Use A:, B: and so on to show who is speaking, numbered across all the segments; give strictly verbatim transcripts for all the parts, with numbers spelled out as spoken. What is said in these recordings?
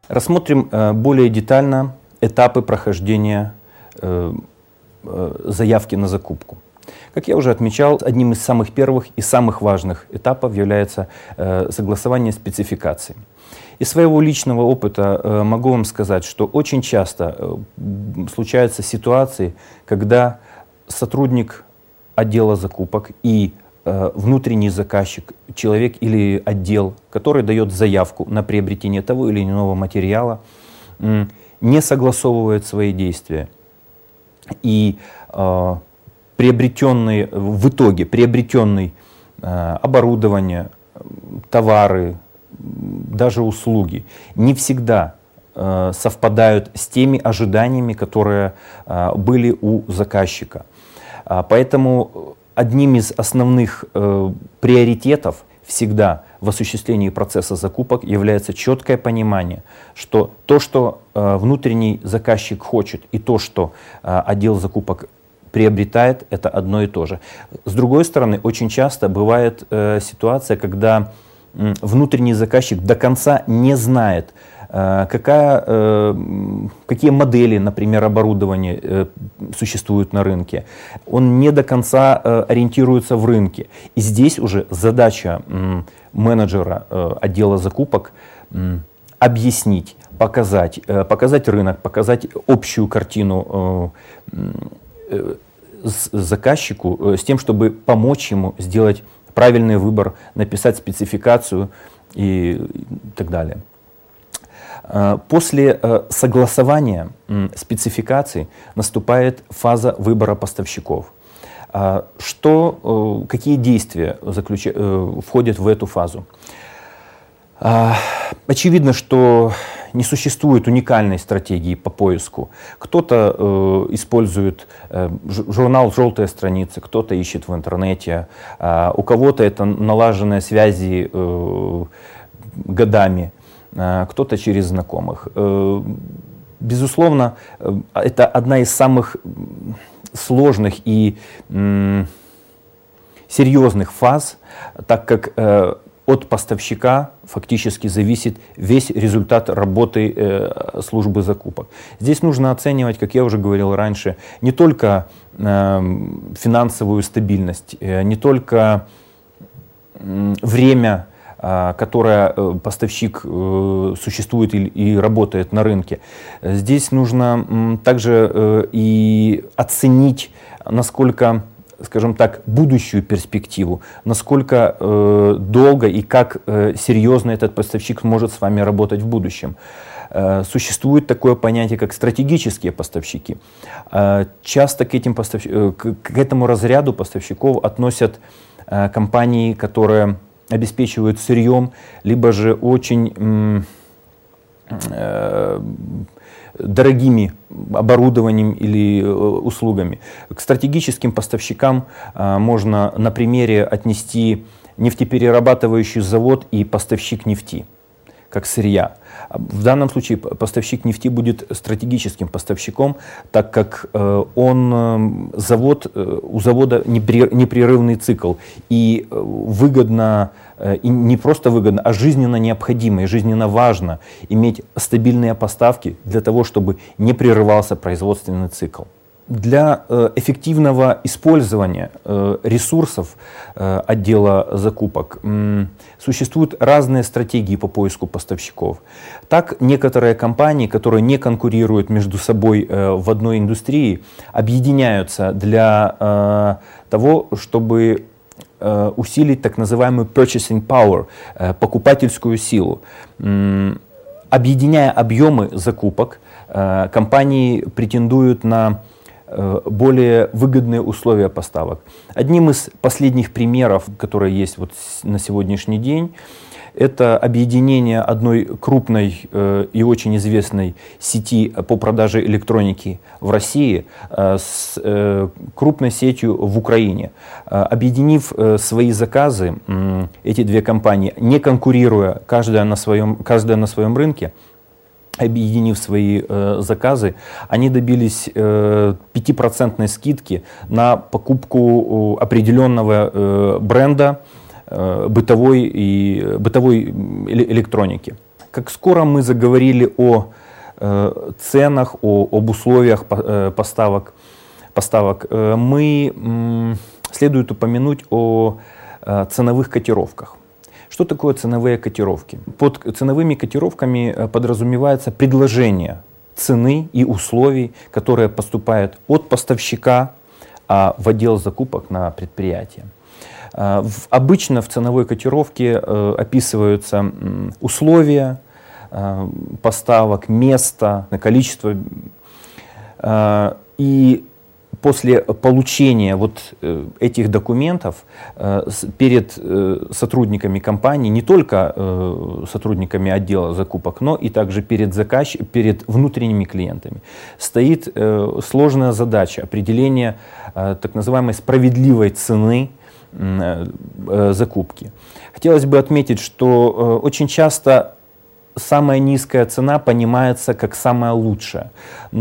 A: Рассмотрим более детально этапы прохождения заявки на закупку. Как я уже отмечал, одним из самых первых и самых важных этапов является согласование спецификаций. Из своего личного опыта могу вам сказать, что очень часто случаются ситуации, когда сотрудник отдела закупок и внутренний заказчик, человек или отдел, который дает заявку на приобретение того или иного материала, не согласовывает свои действия. И э, приобретенные, в итоге приобретенные э, оборудование, товары, даже услуги не всегда э, совпадают с теми ожиданиями, которые э, были у заказчика. А, поэтому одним из основных э, приоритетов всегда в осуществлении процесса закупок является четкое понимание, что то, что э, внутренний заказчик хочет, и то, что э, отдел закупок приобретает, это одно и то же. С другой стороны, очень часто бывает э, ситуация, когда э, внутренний заказчик до конца не знает, э, какая, э, какие модели, например, оборудования э, существуют на рынке. Он не до конца э, ориентируется в рынке. И здесь уже задача э, менеджера э, отдела закупок э, объяснить, показать, э, показать рынок, показать общую картину э, э, с заказчику э, с тем, чтобы помочь ему сделать правильный выбор, написать спецификацию и, и так далее. После согласования спецификаций наступает фаза выбора поставщиков. Что, какие действия заключ... входят в эту фазу? Очевидно, что не существует уникальной стратегии по поиску. Кто-то использует журнал «Желтая страница», кто-то ищет в интернете, у кого-то это налаженные связи годами, кто-то через знакомых. Безусловно, это одна из самых сложных и серьезных фаз, так как от поставщика фактически зависит весь результат работы службы закупок. Здесь нужно оценивать, как я уже говорил раньше, не только финансовую стабильность, не только время, которая поставщик существует и работает на рынке. Здесь нужно также и оценить, насколько, скажем так, будущую перспективу, насколько долго и как серьезно этот поставщик может с вами работать в будущем. Существует такое понятие, как стратегические поставщики. Часто к, этим поставщ... к этому разряду поставщиков относят компании, которые обеспечивают сырьем, либо же очень э, дорогими оборудованием или услугами. К стратегическим поставщикам э, можно на примере отнести нефтеперерабатывающий завод и поставщик нефти, как сырья. В данном случае поставщик нефти будет стратегическим поставщиком, так как э, он, завод, э, у завода непрерывный цикл, и выгодно, э, и не просто выгодно, а жизненно необходимо и жизненно важно иметь стабильные поставки для того, чтобы не прерывался производственный цикл. Для э, эффективного использования э, ресурсов э, отдела закупок э, существуют разные стратегии по поиску поставщиков. Так, некоторые компании, которые не конкурируют между собой э, в одной индустрии, объединяются для э, того, чтобы э, усилить так называемую purchasing power, э, покупательскую силу. Э, объединяя объемы закупок, э, компании претендуют на более выгодные условия поставок. Одним из последних примеров, которые есть вот на сегодняшний день, это объединение одной крупной э, и очень известной сети по продаже электроники в России э, с э, крупной сетью в Украине. Э, объединив э, свои заказы, э, эти две компании, не конкурируя каждая на своем, каждая на своем рынке, объединив свои э, заказы, они добились э, пятипроцентной скидки на покупку э, определенного э, бренда э, бытовой и бытовой электроники. как скоро мы заговорили о э, ценах, о, об условиях э, поставок, поставок э, мы м, следует упомянуть о э, ценовых котировках. Что такое ценовые котировки? Под ценовыми котировками подразумевается предложение цены и условий, которые поступают от поставщика а, в отдел закупок на предприятие. А, в, обычно в ценовой котировке а, описываются м, условия а, поставок, место, количество. А, и после получения вот этих документов перед сотрудниками компании, не только сотрудниками отдела закупок, но и также перед, заказ... перед внутренними клиентами, стоит сложная задача определения так называемой справедливой цены закупки. Хотелось бы отметить, что очень часто самая низкая цена понимается как самая лучшая,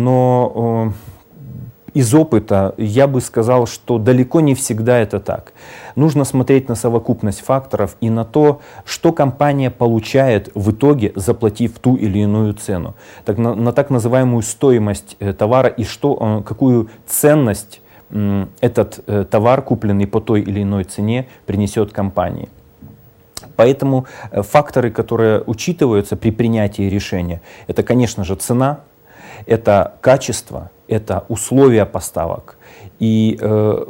A: но из опыта я бы сказал, что далеко не всегда это так. Нужно смотреть на совокупность факторов и на то, что компания получает в итоге, заплатив ту или иную цену. Так, на, на так называемую стоимость товара и что, какую ценность этот товар, купленный по той или иной цене, принесет компании. Поэтому факторы, которые учитываются при принятии решения, это, конечно же, цена, это качество, это условия поставок и э,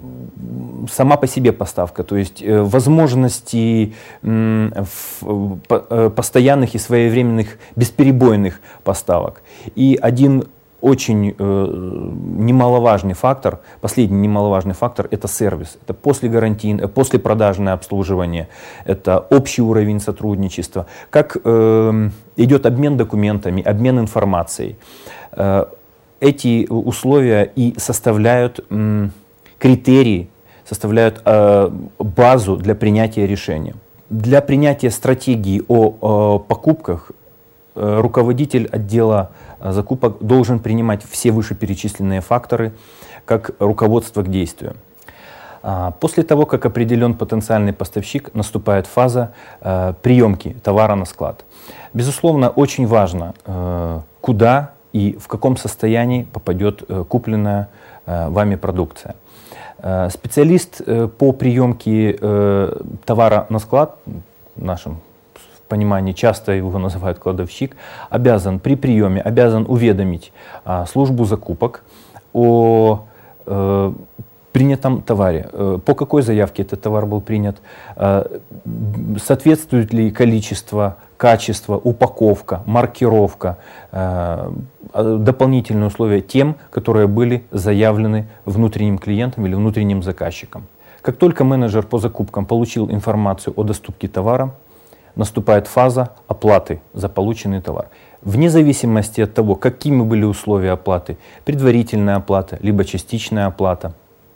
A: сама по себе поставка, то есть э, возможности э, в, э, постоянных и своевременных бесперебойных поставок. И один очень э, немаловажный фактор, последний немаловажный фактор — это сервис, это послегарантийное, послепродажное обслуживание, это общий уровень сотрудничества, как э, идет обмен документами, обмен информацией. Э, Эти условия и составляют м, критерии, составляют э, базу для принятия решения. Для принятия стратегии о, о покупках э, руководитель отдела закупок должен принимать все вышеперечисленные факторы как руководство к действию. А после того, как определен потенциальный поставщик, наступает фаза э, приемки товара на склад. Безусловно, очень важно, э, куда и в каком состоянии попадет э, купленная э, вами продукция. Э, специалист э, по приемке э, товара на склад, в нашем понимании часто его называют кладовщик, обязан при приеме обязан уведомить э, службу закупок о э, принятом товаре, э, по какой заявке этот товар был принят, э, соответствует ли количество, качество, упаковка, маркировка, э, дополнительные условия тем, которые были заявлены внутренним клиентам или внутренним заказчикам. Как только менеджер по закупкам получил информацию о доступке товара, наступает фаза оплаты за полученный товар. Вне зависимости от того, какими были условия оплаты, предварительная оплата, либо частичная оплата,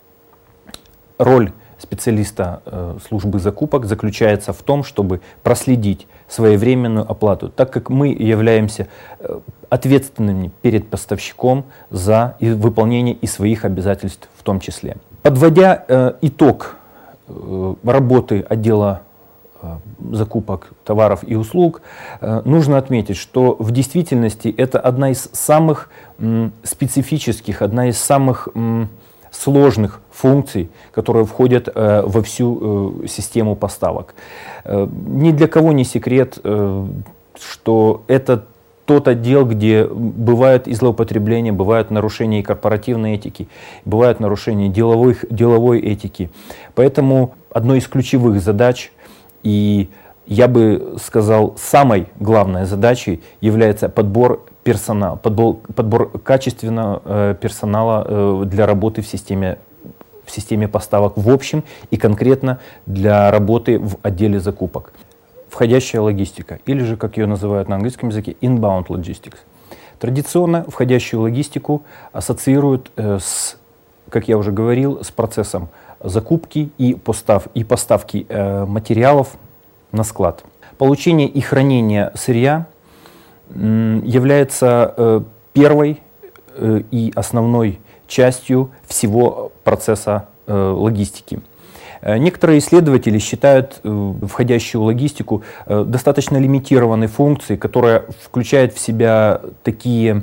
A: роль специалиста э, службы закупок заключается в том, чтобы проследить своевременную оплату, так как мы являемся э, ответственными перед поставщиком за и выполнение и своих обязательств в том числе. Подводя э, итог э, работы отдела э, закупок товаров и услуг, э, нужно отметить, что в действительности это одна из самых м, специфических, одна из самых м, сложных функций, которые входят э, во всю э, систему поставок. Э, ни для кого не секрет, э, что это тот отдел, где бывают и злоупотребления, бывают нарушения и корпоративной этики, бывают нарушения деловой, деловой этики. Поэтому одной из ключевых задач, и я бы сказал, самой главной задачей является подбор персонала, подбор, подбор качественного э, персонала э, для работы в системе, в системе поставок в общем и конкретно для работы в отделе закупок. Входящая логистика, или же, как ее называют на английском языке, inbound logistics. Традиционно входящую логистику ассоциируют э, с, как я уже говорил, с процессом закупки и, постав, и поставки э, материалов на склад. Получение и хранение сырья э, является э, первой э, и основной частью всего процесса э, логистики. Некоторые исследователи считают входящую логистику достаточно лимитированной функцией, которая включает в себя такие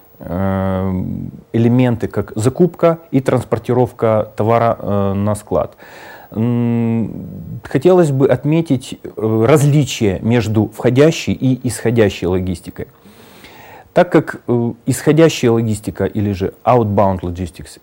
A: элементы, как закупка и транспортировка товара на склад. Хотелось бы отметить различие между входящей и исходящей логистикой. Так как исходящая логистика или же outbound logistics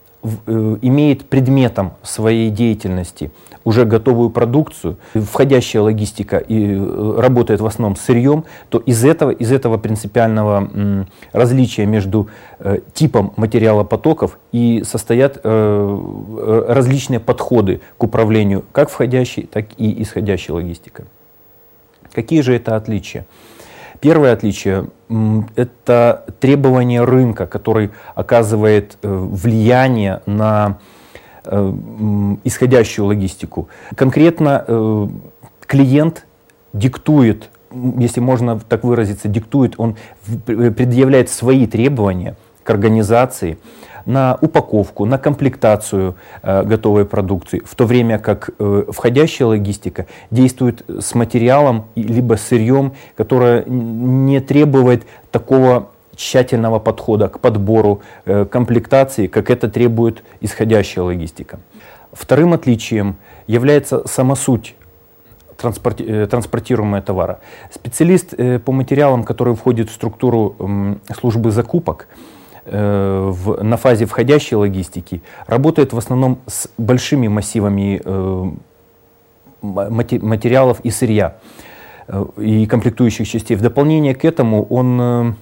A: имеет предметом своей деятельности уже готовую продукцию, входящая логистика и работает в основном с сырьем, то из этого, из этого принципиального различия между типом материалопотоков и состоят различные подходы к управлению как входящей, так и исходящей логистикой. Какие же это отличия? Первое отличие – это требование рынка, который оказывает влияние на исходящую логистику. Конкретно клиент диктует, если можно так выразиться, диктует, он предъявляет свои требования к организации на упаковку, на комплектацию э, готовой продукции, в то время как э, входящая логистика действует с материалом либо с сырьем, которое не требует такого тщательного подхода к подбору э, комплектации, как это требует исходящая логистика. Вторым отличием является сама суть транспорти э, транспортируемого товара. Специалист э, по материалам, который входит в структуру э, службы закупок, В, на фазе входящей логистики работает в основном с большими массивами э, материалов и сырья э, и комплектующих частей. В дополнение к этому он, э,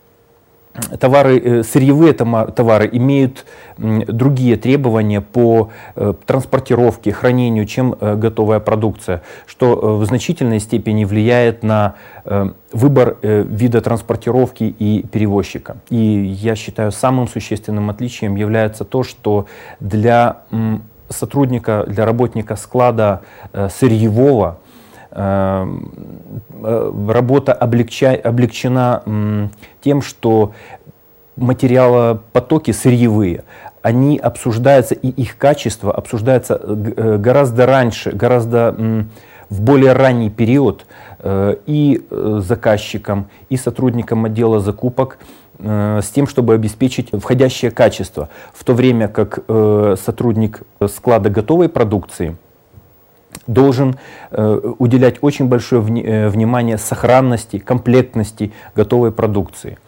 A: товары, э, сырьевые товары имеют э, другие требования по э, транспортировке, хранению, чем э, готовая продукция, что э, в значительной степени влияет на э, выбор э, вида транспортировки и перевозчика. И я считаю, самым существенным отличием является то, что для м, сотрудника, для работника склада э, сырьевого э, э, работа облегча, облегчена м, тем, что материалопотоки сырьевые, они обсуждаются, и их качество обсуждается э, гораздо раньше, гораздо м, в более ранний период э, и э, заказчикам, и сотрудникам отдела закупок э, с тем, чтобы обеспечить входящее качество, в то время как э, сотрудник склада готовой продукции должен э, уделять очень большое вни, э, внимание сохранности, комплектности готовой продукции.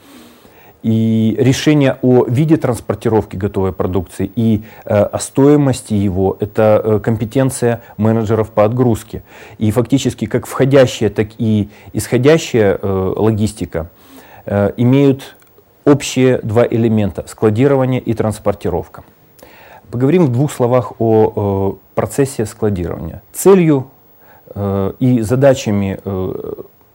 A: И решение о виде транспортировки готовой продукции и э, о стоимости его – это э, компетенция менеджеров по отгрузке. И фактически как входящая, так и исходящая э, логистика э, имеют общие два элемента – складирование и транспортировка. Поговорим в двух словах о э, процессе складирования. Целью э, и задачами э,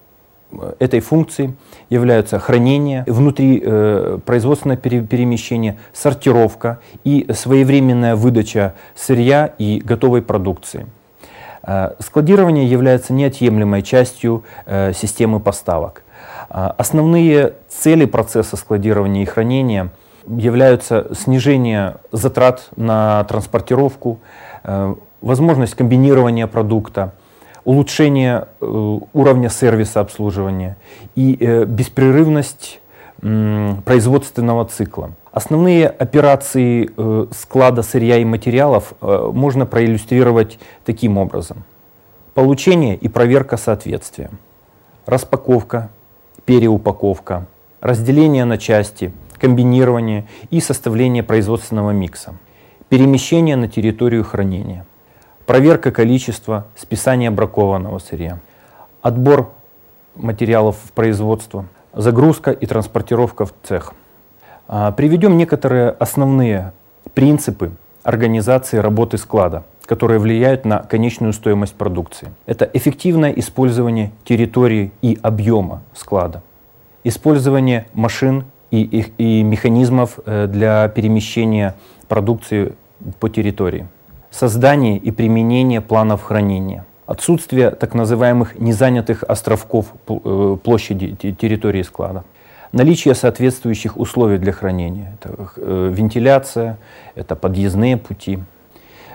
A: этой функции являются хранение, внутри э, производственное пере, перемещение, сортировка и своевременная выдача сырья и готовой продукции. Э, складирование является неотъемлемой частью э, системы поставок. Э, основные цели процесса складирования и хранения являются снижение затрат на транспортировку, э, возможность комбинирования продукта, улучшение э, уровня сервиса обслуживания и э, беспрерывность э, производственного цикла. Основные операции э, склада сырья и материалов э, можно проиллюстрировать таким образом. Получение и проверка соответствия, распаковка, переупаковка, разделение на части, комбинирование и составление производственного микса, перемещение на территорию хранения, проверка количества, списание бракованного сырья, отбор материалов в производство, загрузка и транспортировка в цех. Приведем некоторые основные принципы организации работы склада, которые влияют на конечную стоимость продукции. Это эффективное использование территории и объема склада, использование машин и, и, и механизмов для перемещения продукции по территории, создание и применение планов хранения, отсутствие так называемых незанятых островков площади территории склада, наличие соответствующих условий для хранения, это вентиляция, это подъездные пути,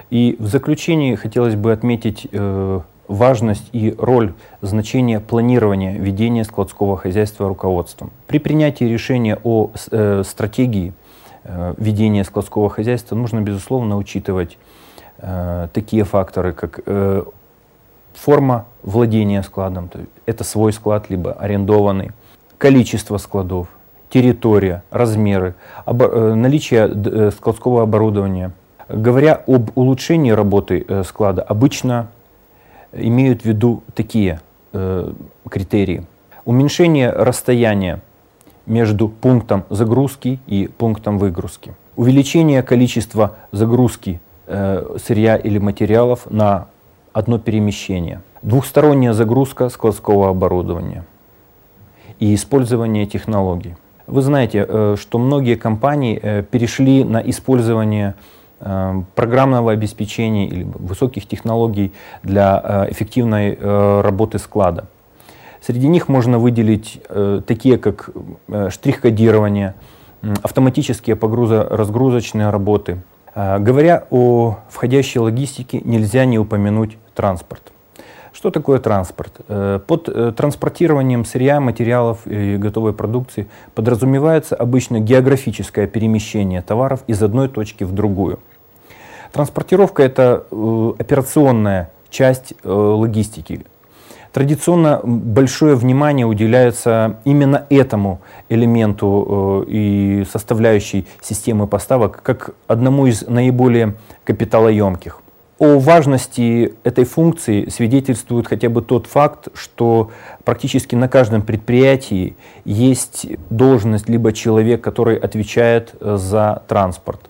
A: И в заключении хотелось бы отметить э, важность и роль, значение планирования ведения складского хозяйства руководством. При принятии решения о э, стратегии э, ведения складского хозяйства нужно, безусловно, учитывать э, такие факторы, как э, форма владения складом, то есть это свой склад, либо арендованный, количество складов, территория, размеры, обо, э, наличие э, складского оборудования. Говоря об улучшении работы э, склада, обычно имеют в виду такие э, критерии. Уменьшение расстояния между пунктом загрузки и пунктом выгрузки. Увеличение количества загрузки э, сырья или материалов на одно перемещение. Двухсторонняя загрузка складского оборудования и использование технологий. Вы знаете, э, что многие компании э, перешли на использование программного обеспечения или высоких технологий для эффективной работы склада. Среди них можно выделить такие, как штрих-кодирование, автоматические погрузо-разгрузочные работы. Говоря о входящей логистике, нельзя не упомянуть транспорт. Что такое транспорт? Под транспортированием сырья, материалов и готовой продукции подразумевается обычно географическое перемещение товаров из одной точки в другую. Транспортировка — это операционная часть логистики. Традиционно большое внимание уделяется именно этому элементу и составляющей системы поставок как одному из наиболее капиталоемких. О важности этой функции свидетельствует хотя бы тот факт, что практически на каждом предприятии есть должность либо человек, который отвечает за транспорт.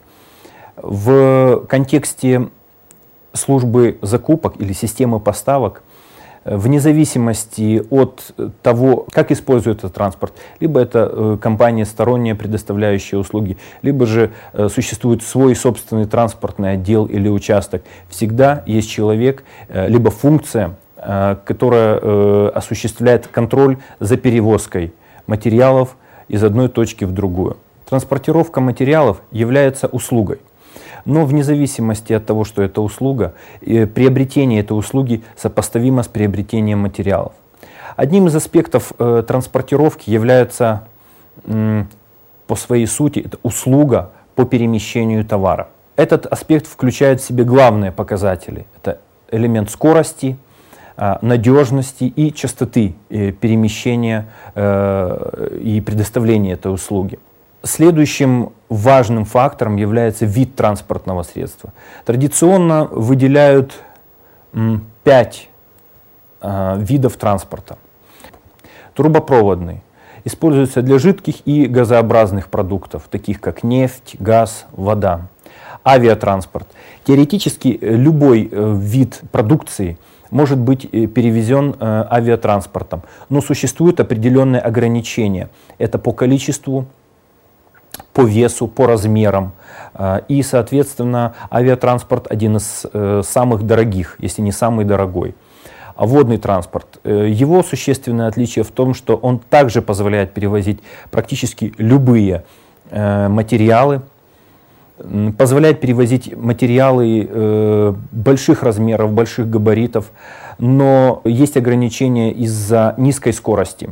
A: В контексте службы закупок или системы поставок, вне зависимости от того, как используют этот транспорт, либо это компания сторонняя, предоставляющая услуги, либо же существует свой собственный транспортный отдел или участок, всегда есть человек, либо функция, которая осуществляет контроль за перевозкой материалов из одной точки в другую. Транспортировка материалов является услугой. Но вне зависимости от того, что это услуга, приобретение этой услуги сопоставимо с приобретением материалов. Одним из аспектов э, транспортировки является э, по своей сути это услуга по перемещению товара. Этот аспект включает в себе главные показатели. Это элемент скорости, э, надежности и частоты э, перемещения э, и предоставления этой услуги. Следующим важным фактором является вид транспортного средства. Традиционно выделяют м, пять э, видов транспорта. Трубопроводный. Используется для жидких и газообразных продуктов, таких как нефть, газ, вода. Авиатранспорт. Теоретически любой э, вид продукции может быть перевезен э, авиатранспортом, но существуют определенные ограничения. Это по количеству, по весу, по размерам. И, соответственно, авиатранспорт один из самых дорогих, если не самый дорогой. А водный транспорт. Его существенное отличие в том, что он также позволяет перевозить практически любые материалы, позволяет перевозить материалы больших размеров, больших габаритов, но есть ограничения из-за низкой скорости.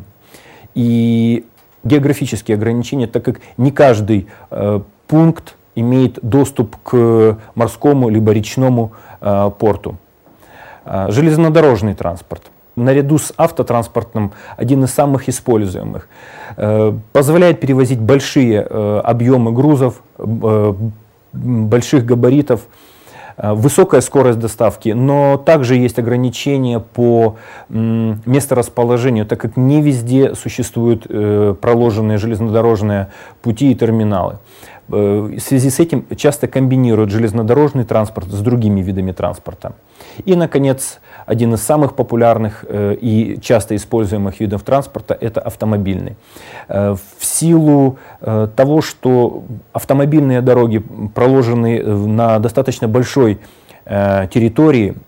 A: И географические ограничения, так как не каждый э, пункт имеет доступ к морскому либо речному э, порту. Э, железнодорожный транспорт. Наряду с автотранспортом один из самых используемых. Э, позволяет перевозить большие э, объемы грузов, э, больших габаритов, э, высокая скорость доставки, но также есть ограничения по э, месторасположению, так как не везде существуют э, проложенные железнодорожные пути и терминалы. Э, в связи с этим часто комбинируют железнодорожный транспорт с другими видами транспорта. И, наконец, один из самых популярных э, и часто используемых видов транспорта – это автомобильный. Э, в силу э, того, что автомобильные дороги проложены на достаточно большой э, территории,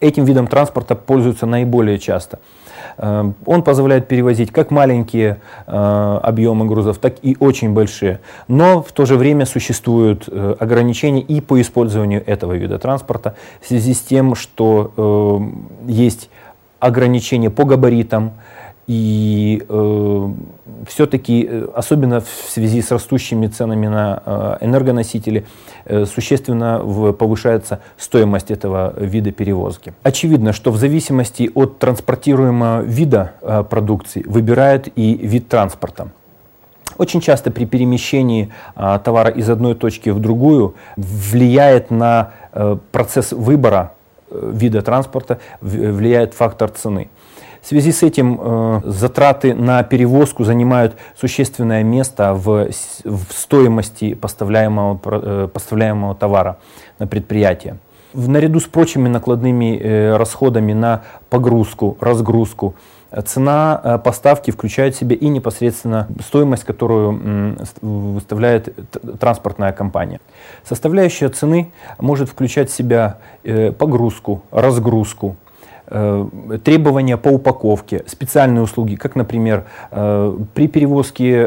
A: этим видом транспорта пользуются наиболее часто. Он позволяет перевозить как маленькие э, объемы грузов, так и очень большие. Но в то же время существуют э, ограничения и по использованию этого вида транспорта в связи с тем, что э, есть ограничения по габаритам. И э, все-таки, особенно в связи с растущими ценами на э, энергоносители, э, существенно в, повышается стоимость этого вида перевозки. Очевидно, что в зависимости от транспортируемого вида э, продукции выбирают и вид транспорта. Очень часто при перемещении э, товара из одной точки в другую влияет на э, процесс выбора э, вида транспорта, влияет фактор цены. В связи с этим э, затраты на перевозку занимают существенное место в, в стоимости поставляемого, э, поставляемого товара на предприятие. В, наряду с прочими накладными э, расходами на погрузку, разгрузку, цена э, поставки включает в себя и непосредственно стоимость, которую э, выставляет транспортная компания. Составляющая цены может включать в себя э, погрузку, разгрузку, требования по упаковке, специальные услуги, как, например, при перевозке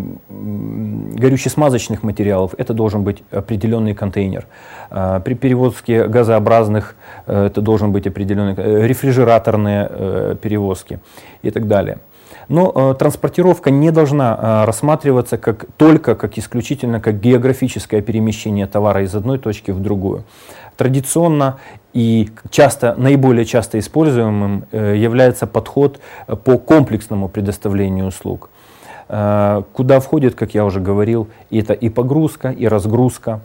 A: горюче-смазочных материалов это должен быть определенный контейнер, при перевозке газообразных это должен быть определенный, рефрижераторные перевозки и так далее. Но транспортировка не должна рассматриваться как, только как исключительно как географическое перемещение товара из одной точки в другую. Традиционно и часто, наиболее часто используемым является подход по комплексному предоставлению услуг, куда входит, как я уже говорил, это и погрузка, и разгрузка,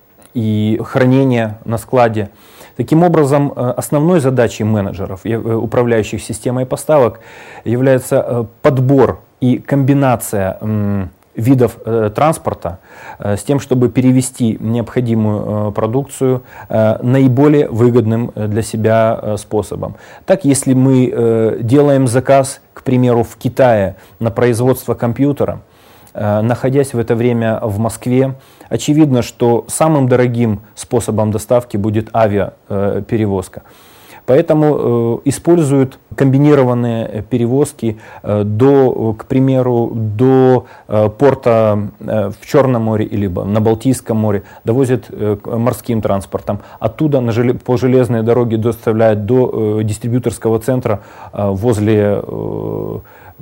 A: и хранение на складе. Таким образом, основной задачей менеджеров, управляющих системой поставок, является подбор и комбинация видов э, транспорта э, с тем, чтобы перевести необходимую э, продукцию э, наиболее выгодным для себя э, способом. Так, если мы э, делаем заказ, к примеру, в Китае на производство компьютера, э, находясь в это время в Москве, очевидно, что самым дорогим способом доставки будет авиаперевозка. Поэтому э, используют комбинированные перевозки э, до, к примеру, до э, порта э, в Черном море или на Балтийском море, довозят э, морским транспортом. Оттуда на желе, по железной дороге доставляют до э, дистрибьюторского центра э, возле э,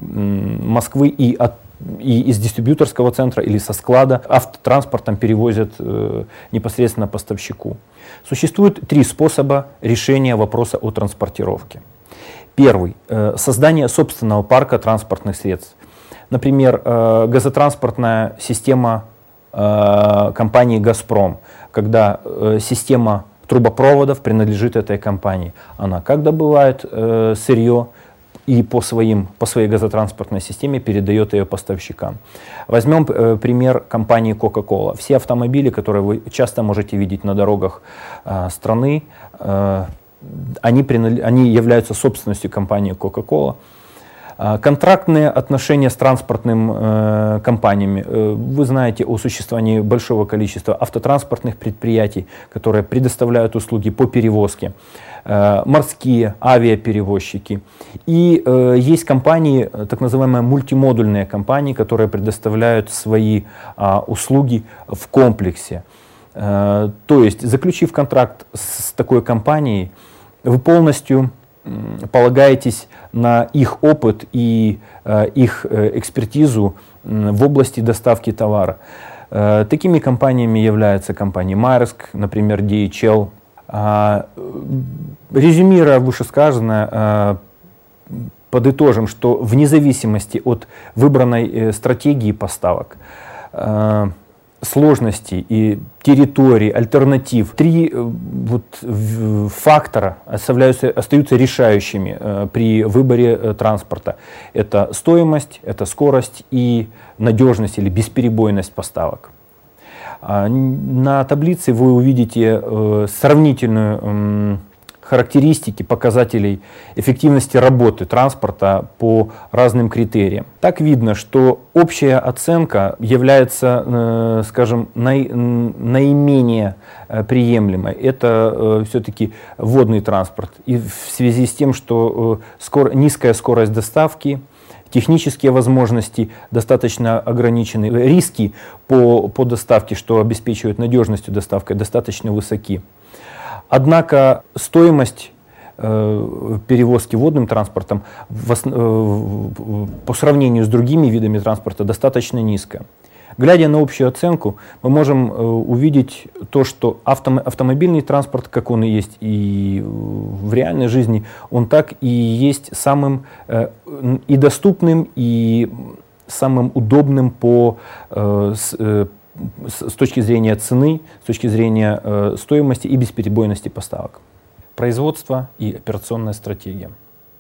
A: Москвы и от и из дистрибьюторского центра или со склада автотранспортом перевозят э, непосредственно поставщику. Существует три способа решения вопроса о транспортировке. Первый э, – создание собственного парка транспортных средств. Например, э, газотранспортная система э, компании «Газпром», когда э, система трубопроводов принадлежит этой компании. Она как добывает э, сырье, и по, своим, по своей газотранспортной системе передает ее поставщикам. Возьмем э, пример компании Coca-Cola. Все автомобили, которые вы часто можете видеть на дорогах э, страны, э, они, они являются собственностью компании Coca-Cola. Э, контрактные отношения с транспортными э, компаниями. Э, вы знаете о существовании большого количества автотранспортных предприятий, которые предоставляют услуги по перевозке. Морские авиаперевозчики. И э, есть компании, так называемые мультимодульные компании, которые предоставляют свои э, услуги в комплексе. Э, то есть, заключив контракт с такой компанией, вы полностью э, полагаетесь на их опыт и э, их э, экспертизу э, в области доставки товара. Э, такими компаниями являются компании Maersk, например, ди эйч эл. Резюмируя вышесказанное, подытожим, что вне зависимости от выбранной стратегии поставок, сложностей и территорий, альтернатив, три вот, фактора остаются, остаются решающими при выборе транспорта. Это стоимость, это скорость и надежность или бесперебойность поставок. На таблице вы увидите сравнительную характеристики показателей эффективности работы транспорта по разным критериям. Так видно, что общая оценка является, скажем, наименее приемлемой. Это все-таки водный транспорт. И в связи с тем, что низкая скорость доставки, технические возможности достаточно ограничены, риски по, по доставке, что обеспечивает надежностью доставки, достаточно высоки. Однако стоимость э, перевозки водным транспортом в, э, по сравнению с другими видами транспорта достаточно низкая. Глядя на общую оценку, мы можем э, увидеть то, что авто, автомобильный транспорт, как он и есть и в реальной жизни, он так и есть самым э, и доступным, и самым удобным по, э, с, э, с, с точки зрения цены, с точки зрения э, стоимости и бесперебойности поставок. Производство и операционная стратегия.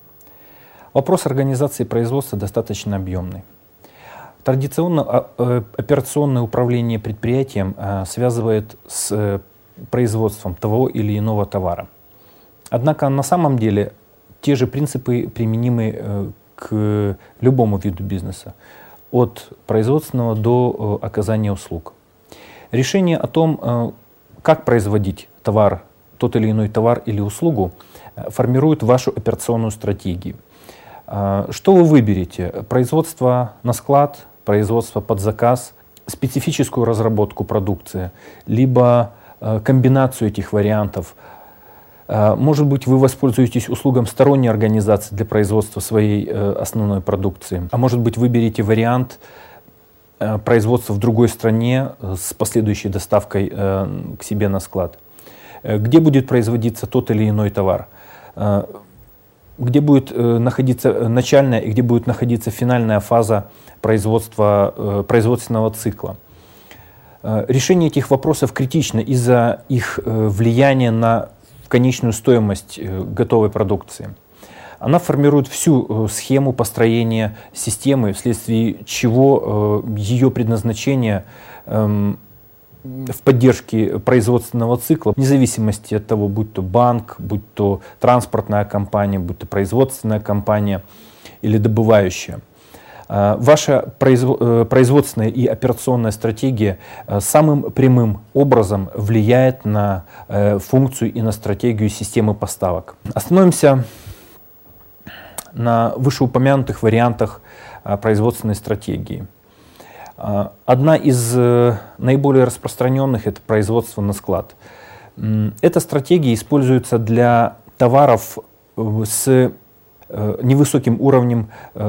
A: Вопрос организации производства достаточно объемный. Традиционно операционное управление предприятием связывает с производством того или иного товара. Однако на самом деле те же принципы применимы к любому виду бизнеса, от производственного до оказания услуг. Решение о том, как производить товар, тот или иной товар или услугу, формирует вашу операционную стратегию. Что вы выберете? Производство на склад, производство под заказ, специфическую разработку продукции, либо э, комбинацию этих вариантов. Э, может быть, вы воспользуетесь услугам сторонней организации для производства своей э, основной продукции. А может быть, выберете вариант э, производства в другой стране э, с последующей доставкой э, к себе на склад. Э, где будет производиться тот или иной товар? Э, где будет э, находиться начальная и где будет находиться финальная фаза производства, э, производственного цикла. Э, решение этих вопросов критично из-за их э, влияния на конечную стоимость э, готовой продукции. Она формирует всю э, схему построения системы, вследствие чего э, ее предназначение э, в поддержке производственного цикла, вне зависимости от того, будь то банк, будь то транспортная компания, будь то производственная компания или добывающая. Ваша производственная и операционная стратегия самым прямым образом влияет на функцию и на стратегию системы поставок. Остановимся на вышеупомянутых вариантах производственной стратегии. Одна из наиболее распространенных — это производство на склад. Эта стратегия используется для товаров с невысоким уровнем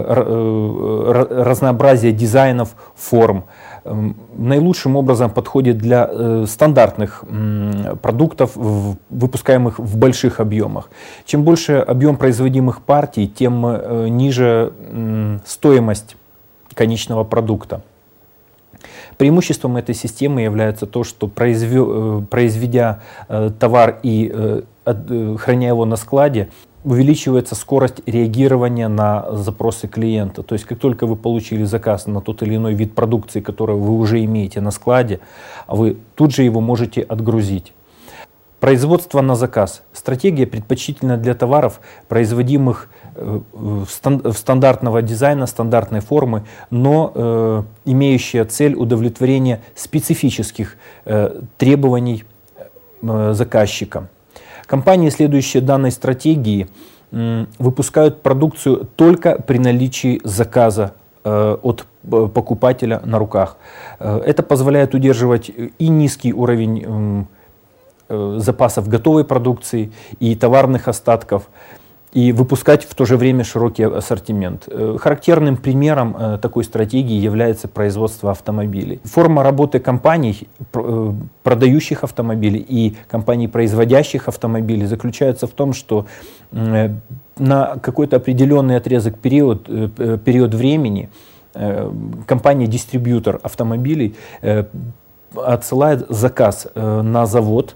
A: разнообразия дизайнов, форм. Наилучшим образом подходит для стандартных продуктов, выпускаемых в больших объемах. Чем больше объем производимых партий, тем ниже стоимость конечного продукта. Преимуществом этой системы является то, что произведя товар и храня его на складе, увеличивается скорость реагирования на запросы клиента. То есть, как только вы получили заказ на тот или иной вид продукции, который вы уже имеете на складе, вы тут же его можете отгрузить. Производство на заказ. Стратегия предпочтительна для товаров, производимых в стандартного дизайна, стандартной формы, но э, имеющая цель удовлетворения специфических э, требований э, заказчика. Компании, следующие данной стратегии, э, выпускают продукцию только при наличии заказа э, от покупателя на руках. Э, это позволяет удерживать и низкий уровень э, запасов готовой продукции и товарных остатков, и выпускать в то же время широкий ассортимент. Характерным примером такой стратегии является производство автомобилей. Форма работы компаний, продающих автомобили, и компаний, производящих автомобили, заключается в том, что на какой-то определенный отрезок период, период времени компания-дистрибьютор автомобилей отсылает заказ на завод,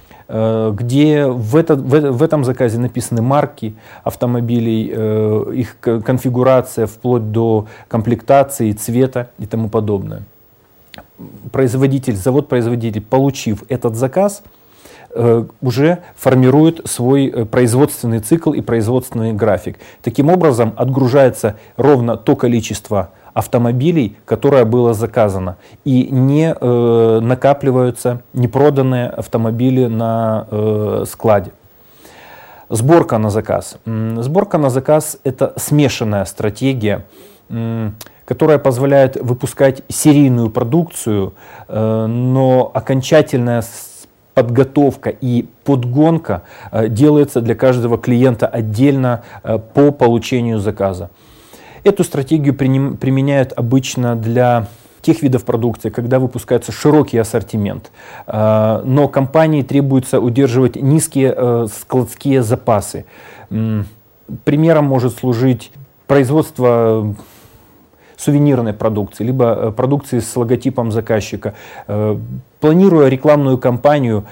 A: где в, это, в, в этом заказе написаны марки автомобилей, э, их конфигурация вплоть до комплектации, цвета и тому подобное. Производитель, завод-производитель, получив этот заказ, уже формирует свой производственный цикл и производственный график. Таким образом, отгружается ровно то количество автомобилей, которое было заказано, и не э, накапливаются непроданные автомобили на э, складе. Сборка на заказ. Сборка на заказ — это смешанная стратегия, которая позволяет выпускать серийную продукцию, э, но окончательная подготовка и подгонка э, делается для каждого клиента отдельно э, по получению заказа. Эту стратегию применяют обычно для тех видов продукции, когда выпускается широкий ассортимент, но компании требуется удерживать низкие складские запасы. Примером может служить производство сувенирной продукции, либо продукции с логотипом заказчика. Планируя рекламную кампанию,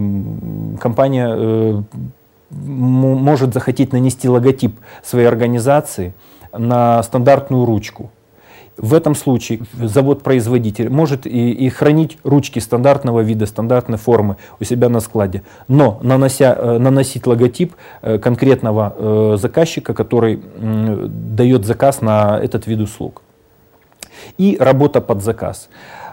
A: компания может захотеть нанести логотип своей организации на стандартную ручку. В этом случае завод-производитель может и, и хранить ручки стандартного вида, стандартной формы у себя на складе, но нанося, наносить логотип конкретного заказчика, который дает заказ на этот вид услуг. И работа под заказ.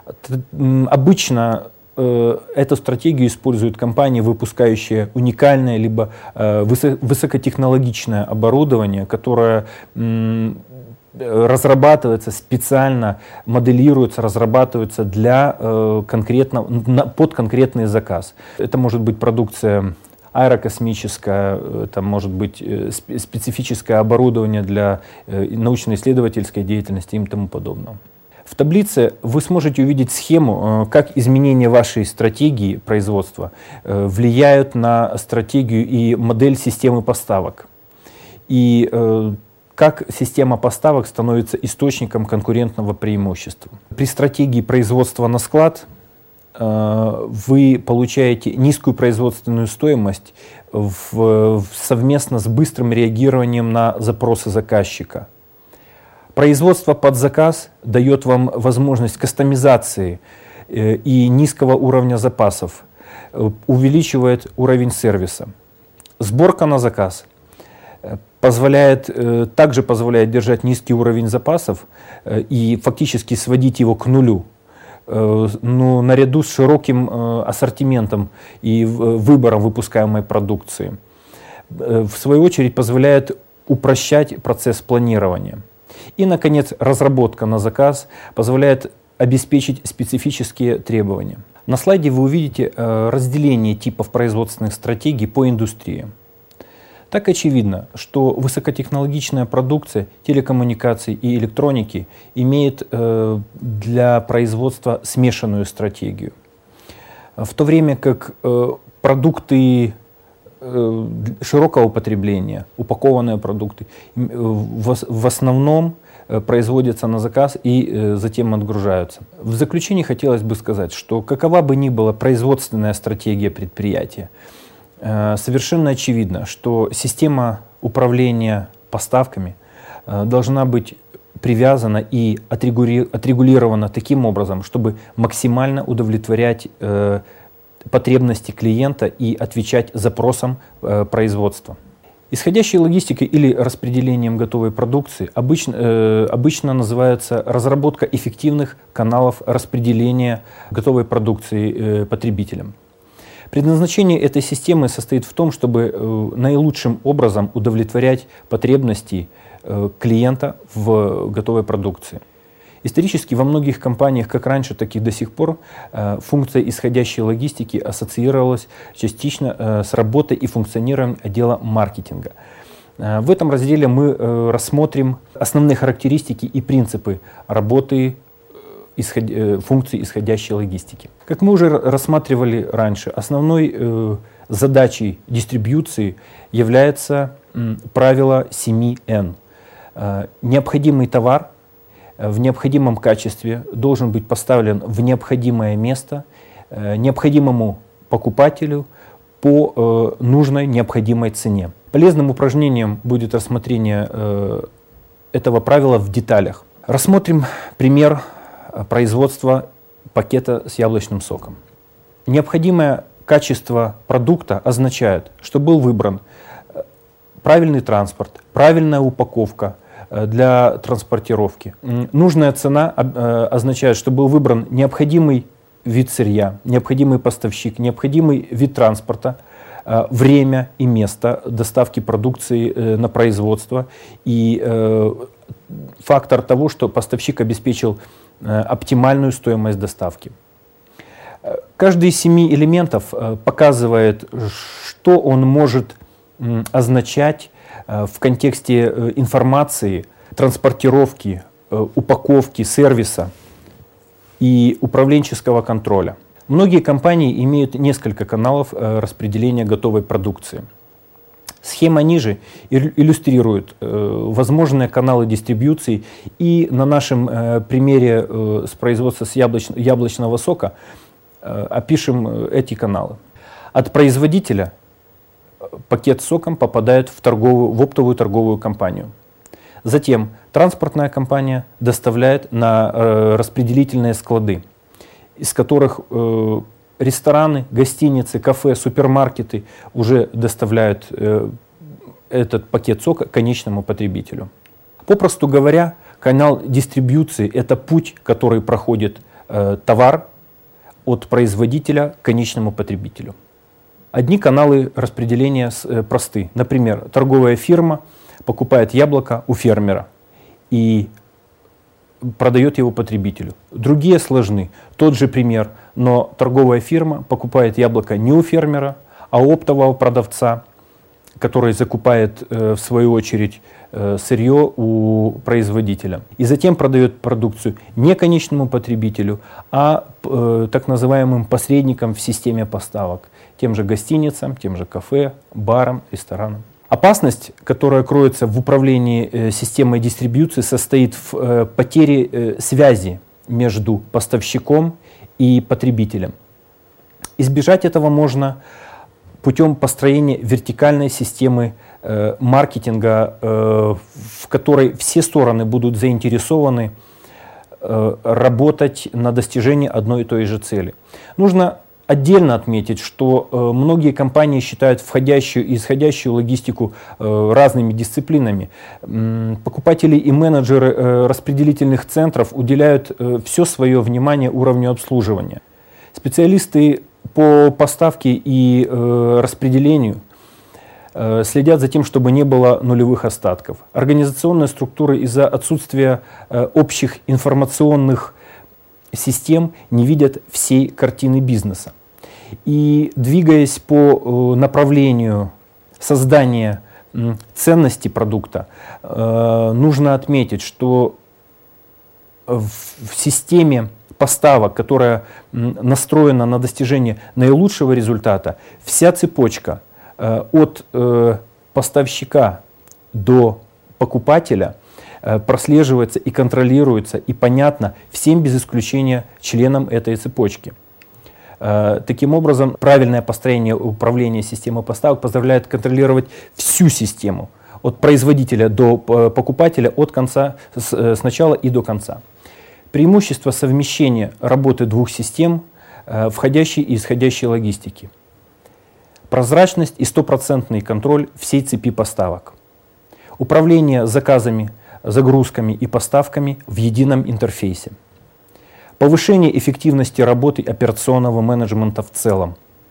A: Обычно эту стратегию используют компании, выпускающие уникальное либо высокотехнологичное оборудование, которое разрабатывается специально, моделируется, разрабатывается для конкретного, под конкретный заказ. Это может быть продукция аэрокосмическая, это может быть специфическое оборудование для научно-исследовательской деятельности и тому подобного. В таблице вы сможете увидеть схему, как изменения вашей стратегии производства влияют на стратегию и модель системы поставок. И как система поставок становится источником конкурентного преимущества. При стратегии производства на склад вы получаете низкую производственную стоимость в, совместно с быстрым реагированием на запросы заказчика. Производство под заказ дает вам возможность кастомизации и низкого уровня запасов, увеличивает уровень сервиса. Сборка на заказ позволяет, также позволяет держать низкий уровень запасов и фактически сводить его к нулю. Но наряду с широким ассортиментом и выбором выпускаемой продукции. В свою очередь позволяет упрощать процесс планирования. И, наконец, разработка на заказ позволяет обеспечить специфические требования. На слайде вы увидите разделение типов производственных стратегий по индустрии. Так очевидно, что высокотехнологичная продукция телекоммуникаций и электроники имеет для производства смешанную стратегию. В то время как продукты широкого употребления, упакованные продукты, в основном производятся на заказ и затем отгружаются. В заключение хотелось бы сказать, что какова бы ни была производственная стратегия предприятия, совершенно очевидно, что система управления поставками должна быть привязана и отрегулирована таким образом, чтобы максимально удовлетворять потребности клиента и отвечать запросам э, производства. Исходящей логистикой или распределением готовой продукции обычно, э, обычно называется разработка эффективных каналов распределения готовой продукции э, потребителям. Предназначение этой системы состоит в том, чтобы э, наилучшим образом удовлетворять потребности э, клиента в готовой продукции. Исторически во многих компаниях, как раньше, так и до сих пор, функция исходящей логистики ассоциировалась частично с работой и функционированием отдела маркетинга. В этом разделе мы рассмотрим основные характеристики и принципы работы функции исходящей логистики. Как мы уже рассматривали раньше, основной задачей дистрибьюции является правило семи эн. Необходимый товар в необходимом качестве должен быть поставлен в необходимое место необходимому покупателю по нужной необходимой цене. Полезным упражнением будет рассмотрение этого правила в деталях. Рассмотрим пример производства пакета с яблочным соком. Необходимое качество продукта означает, что был выбран правильный транспорт, правильная упаковка для транспортировки. Нужная цена означает, что был выбран необходимый вид сырья, необходимый поставщик, необходимый вид транспорта, время и место доставки продукции на производство и фактор того, что поставщик обеспечил оптимальную стоимость доставки. Каждый из семи элементов показывает, что он может означать в контексте информации, транспортировки, упаковки, сервиса и управленческого контроля. Многие компании имеют несколько каналов распределения готовой продукции. Схема ниже иллюстрирует возможные каналы дистрибьюции, и на нашем примере с производства с яблоч... яблочного сока опишем эти каналы. От производителя пакет с соком попадает в, торговую, в оптовую торговую компанию. Затем транспортная компания доставляет на э, распределительные склады, из которых э, рестораны, гостиницы, кафе, супермаркеты уже доставляют э, этот пакет сока конечному потребителю. Попросту говоря, канал дистрибьюции – это путь, который проходит э, товар от производителя к конечному потребителю. Одни каналы распределения просты. Например, торговая фирма покупает яблоко у фермера и продает его потребителю. Другие сложны. Тот же пример, но торговая фирма покупает яблоко не у фермера, а у оптового продавца, который закупает э, в свою очередь э, сырье у производителя. И затем продает продукцию не конечному потребителю, а э, так называемым посредникам в системе поставок. Тем же гостиницам, тем же кафе, барам, ресторанам. Опасность, которая кроется в управлении э, системой дистрибьюции, состоит в э, потере э, связи между поставщиком и потребителем. Избежать этого можно путем построения вертикальной системы э, маркетинга, э, в которой все стороны будут заинтересованы э, работать на достижении одной и той же цели. Нужно отдельно отметить, что э, многие компании считают входящую и исходящую логистику э, разными дисциплинами. М, покупатели и менеджеры э, распределительных центров уделяют э, все свое внимание уровню обслуживания. Специалисты по поставке и э, распределению э, следят за тем, чтобы не было нулевых остатков. Организационные структуры из-за отсутствия э, общих информационных систем не видят всей картины бизнеса. И двигаясь по э, направлению создания э, ценности продукта, э, нужно отметить, что в, в системе поставок, которая настроена на достижение наилучшего результата, вся цепочка э, от э, поставщика до покупателя э, прослеживается и контролируется и понятно всем без исключения членам этой цепочки. Э, таким образом, правильное построение управления системой поставок позволяет контролировать всю систему от производителя до покупателя, от конца, с, с начала и до конца. Преимущество совмещения работы двух систем, э, входящей и исходящей логистики. Прозрачность и стопроцентный контроль всей цепи поставок. Управление заказами, загрузками и поставками в едином интерфейсе. Повышение эффективности работы операционного менеджмента в целом.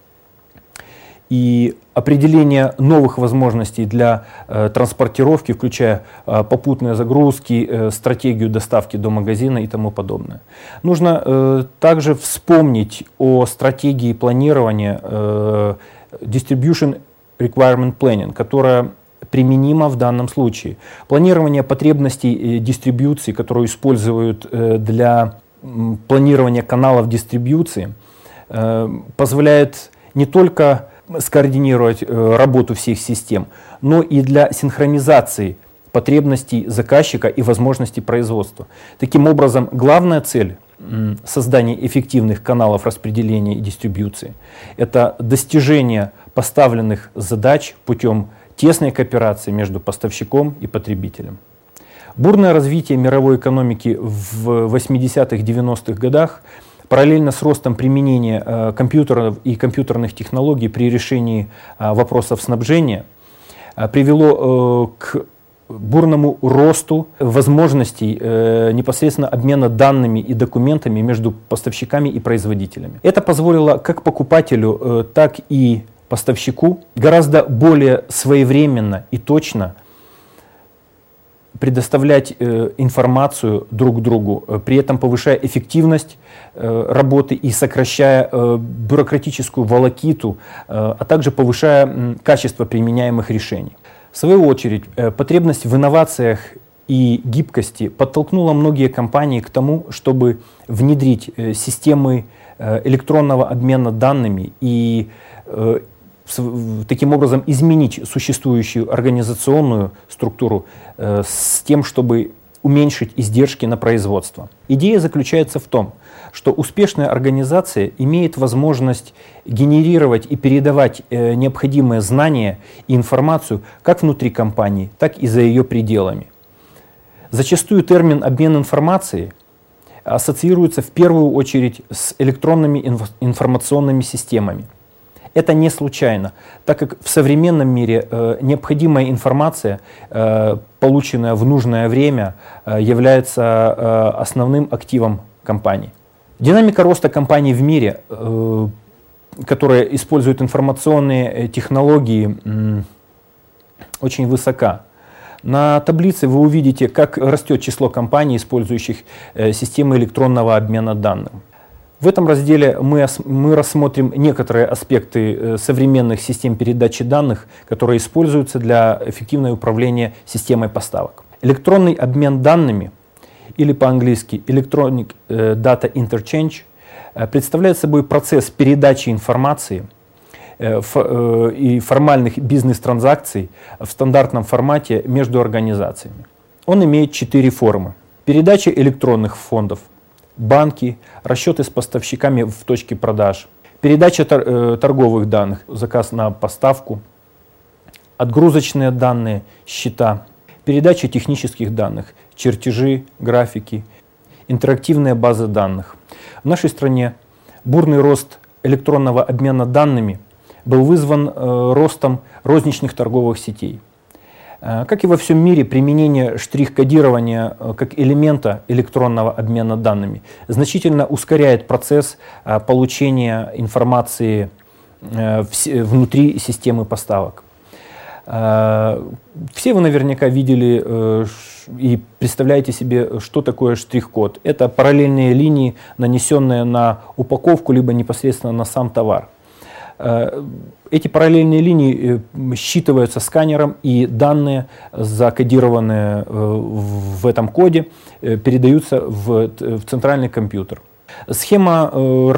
A: И определение новых возможностей для э, транспортировки, включая э, попутные загрузки, э, стратегию доставки до магазина и тому подобное. Нужно э, также вспомнить о стратегии планирования э, Distribution Requirement Planning, которая применима в данном случае. Планирование потребностей э, дистрибьюции, которую используют э, для э, планирования каналов дистрибьюции, э, позволяет не только скоординировать э, работу всех систем, но и для синхронизации потребностей заказчика и возможностей производства. Таким образом, главная цель м, создания эффективных каналов распределения и дистрибьюции – это достижение поставленных задач путем тесной кооперации между поставщиком и потребителем. Бурное развитие мировой экономики в восьмидесятых-девяностых годах параллельно с ростом применения э, компьютеров и компьютерных технологий при решении э, вопросов снабжения э, привело э, к бурному росту возможностей э, непосредственно обмена данными и документами между поставщиками и производителями. Это позволило как покупателю, э, так и поставщику гораздо более своевременно и точно предоставлять э, информацию друг другу, э, при этом повышая эффективность э, работы и сокращая э, бюрократическую волокиту, э, а также повышая э, качество применяемых решений. В свою очередь, э, потребность в инновациях и гибкости подтолкнула многие компании к тому, чтобы внедрить э, системы э, электронного обмена данными и э, таким образом изменить существующую организационную структуру э, с тем, чтобы уменьшить издержки на производство. Идея заключается в том, что успешная организация имеет возможность генерировать и передавать э, необходимые знания и информацию как внутри компании, так и за ее пределами. Зачастую термин «обмен информацией» ассоциируется в первую очередь с электронными инф- информационными системами. Это не случайно, так как в современном мире э, необходимая информация, э, полученная в нужное время, э, является э, основным активом компании. Динамика роста компаний в мире, э, которые используют информационные технологии, э, очень высока. На таблице вы увидите, как растет число компаний, использующих э, системы электронного обмена данными. В этом разделе мы, мы рассмотрим некоторые аспекты э, современных систем передачи данных, которые используются для эффективного управления системой поставок. Электронный обмен данными, или по-английски Electronic Data Interchange, э, представляет собой процесс передачи информации э, ф, э, и формальных бизнес-транзакций в стандартном формате между организациями. Он имеет четыре формы. Передача электронных фондов, банки, расчеты с поставщиками в точке продаж, передача тор, э, торговых данных, заказ на поставку, отгрузочные данные, счета, передача технических данных, чертежи, графики, интерактивные базы данных. В нашей стране бурный рост электронного обмена данными был вызван э, ростом розничных торговых сетей. Как и во всем мире, применение штрих-кодирования как элемента электронного обмена данными значительно ускоряет процесс получения информации внутри системы поставок. Все вы наверняка видели и представляете себе, что такое штрих-код. Это параллельные линии, нанесенные на упаковку, либо непосредственно на сам товар. Эти параллельные линии считываются сканером, и данные, закодированные в этом коде, передаются в, в центральный компьютер. Схема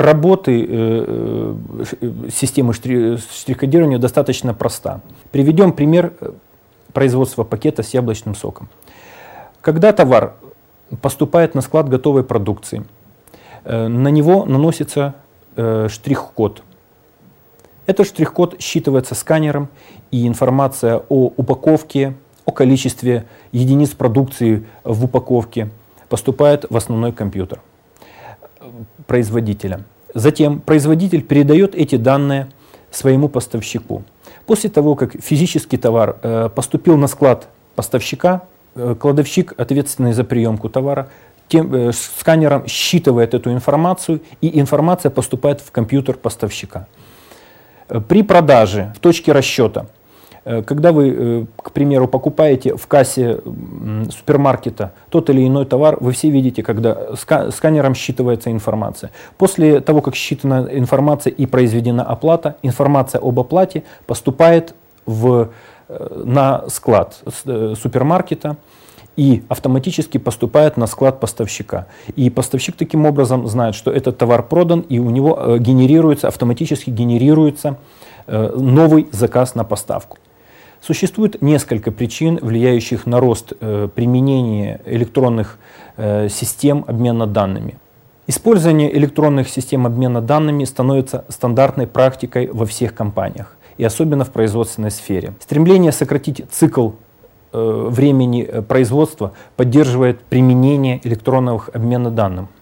A: работы системы штрих-кодирования достаточно проста. Приведем пример производства пакета с яблочным соком. Когда товар поступает на склад готовой продукции, на него наносится штрих-код. Этот штрих-код считывается сканером, и информация о упаковке, о количестве единиц продукции в упаковке поступает в основной компьютер производителя. Затем производитель передает эти данные своему поставщику. После того, как физический товар э, поступил на склад поставщика, э, кладовщик, ответственный за приемку товара, тем, э, сканером считывает эту информацию, и информация поступает в компьютер поставщика. При продаже в точке расчета, когда вы, к примеру, покупаете в кассе супермаркета тот или иной товар, вы все видите, когда сканером считывается информация. После того, как считана информация и произведена оплата, информация об оплате поступает в, на склад супермаркета и автоматически поступает на склад поставщика. И поставщик таким образом знает, что этот товар продан, и у него генерируется, автоматически генерируется новый заказ на поставку. Существует несколько причин, влияющих на рост применения электронных систем обмена данными. Использование электронных систем обмена данными становится стандартной практикой во всех компаниях, и особенно в производственной сфере. Стремление сократить цикл времени производства поддерживает применение электронных обмена данным.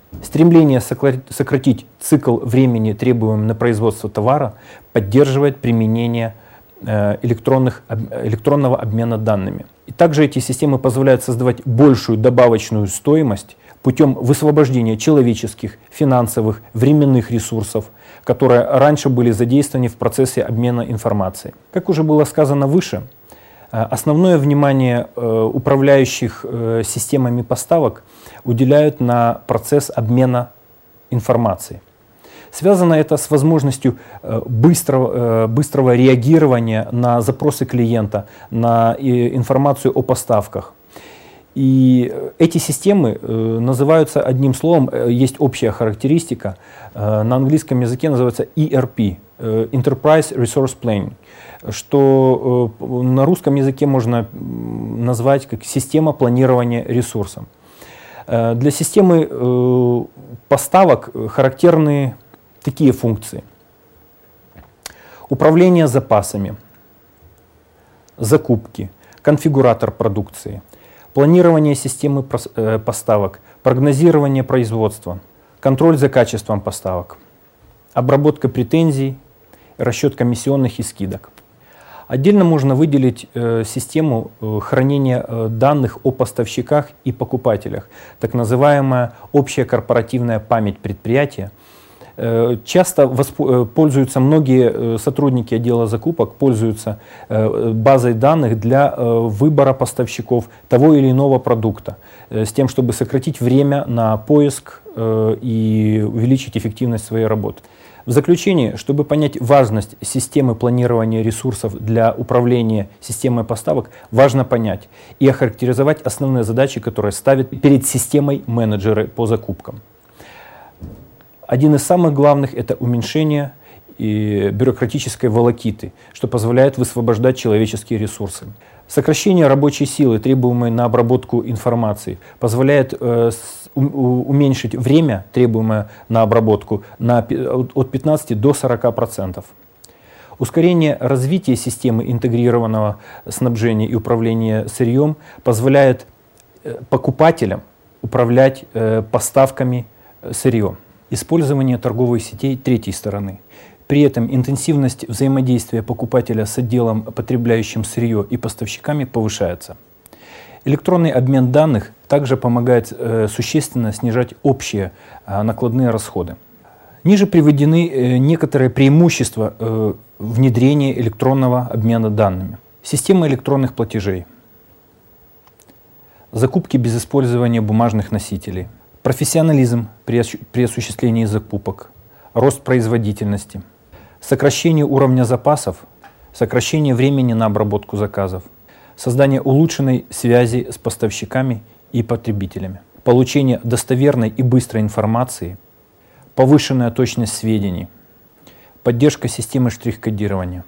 A: Стремление сократить цикл времени, требуемый на производство товара, поддерживает применение электронных, электронного обмена данными. И также эти системы позволяют создавать большую добавочную стоимость путем высвобождения человеческих, финансовых, временных ресурсов, которые раньше были задействованы в процессе обмена информацией. Как уже было сказано выше, основное внимание управляющих системами поставок уделяют на процесс обмена информацией. Связано это с возможностью быстрого, быстрого реагирования на запросы клиента, на информацию о поставках. И эти системы называются одним словом, есть общая характеристика, на английском языке называется и эр пи, Enterprise Resource Planning, что на русском языке можно назвать как система планирования ресурсов. Для системы поставок характерны такие функции: управление запасами, закупки, конфигуратор продукции, планирование системы поставок, прогнозирование производства, контроль за качеством поставок, обработка претензий, расчет комиссионных и скидок. Отдельно можно выделить э, систему э, хранения э, данных о поставщиках и покупателях, так называемая общая корпоративная память предприятия. Э, часто э, пользуются многие э, сотрудники отдела закупок, пользуются э, базой данных для э, выбора поставщиков того или иного продукта, э, с тем, чтобы сократить время на поиск э, и увеличить эффективность своей работы. В заключение, чтобы понять важность системы планирования ресурсов для управления системой поставок, важно понять и охарактеризовать основные задачи, которые ставят перед системой менеджеры по закупкам. Один из самых главных – это уменьшение и бюрократической волокиты, что позволяет высвобождать человеческие ресурсы. Сокращение рабочей силы, требуемой на обработку информации, позволяет э, с, у, уменьшить время, требуемое на обработку, на, от пятнадцати до сорока процентов. Ускорение развития системы интегрированного снабжения и управления сырьем позволяет э, покупателям управлять э, поставками сырья. Использование торговых сетей третьей стороны. При этом интенсивность взаимодействия покупателя с отделом, потребляющим сырье, и поставщиками повышается. Электронный обмен данных также помогает э, существенно снижать общие э, накладные расходы. Ниже приведены э, некоторые преимущества э, внедрения электронного обмена данными. Система электронных платежей, закупки без использования бумажных носителей, профессионализм при, при осуществлении закупок, рост производительности, сокращение уровня запасов, сокращение времени на обработку заказов, создание улучшенной связи с поставщиками и потребителями, получение достоверной и быстрой информации, повышенная точность сведений, поддержка системы штрих-кодирования.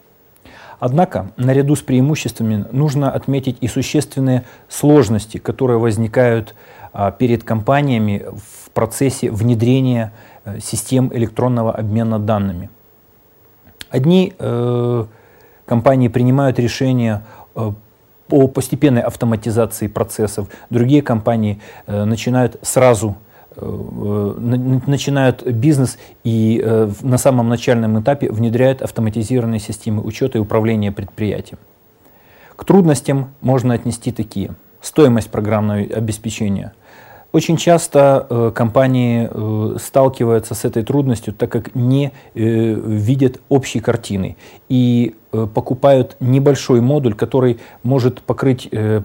A: Однако, наряду с преимуществами нужно отметить и существенные сложности, которые возникают а, перед компаниями в процессе внедрения а, систем электронного обмена данными. Одни э, компании принимают решения э, по постепенной автоматизации процессов, другие компании э, начинают сразу э, начинают бизнес и э, на самом начальном этапе внедряют автоматизированные системы учета и управления предприятием. К трудностям можно отнести такие: стоимость программного обеспечения. Очень часто э, компании э, сталкиваются с этой трудностью, так как не э, видят общей картины и э, покупают небольшой модуль, который может покрыть э,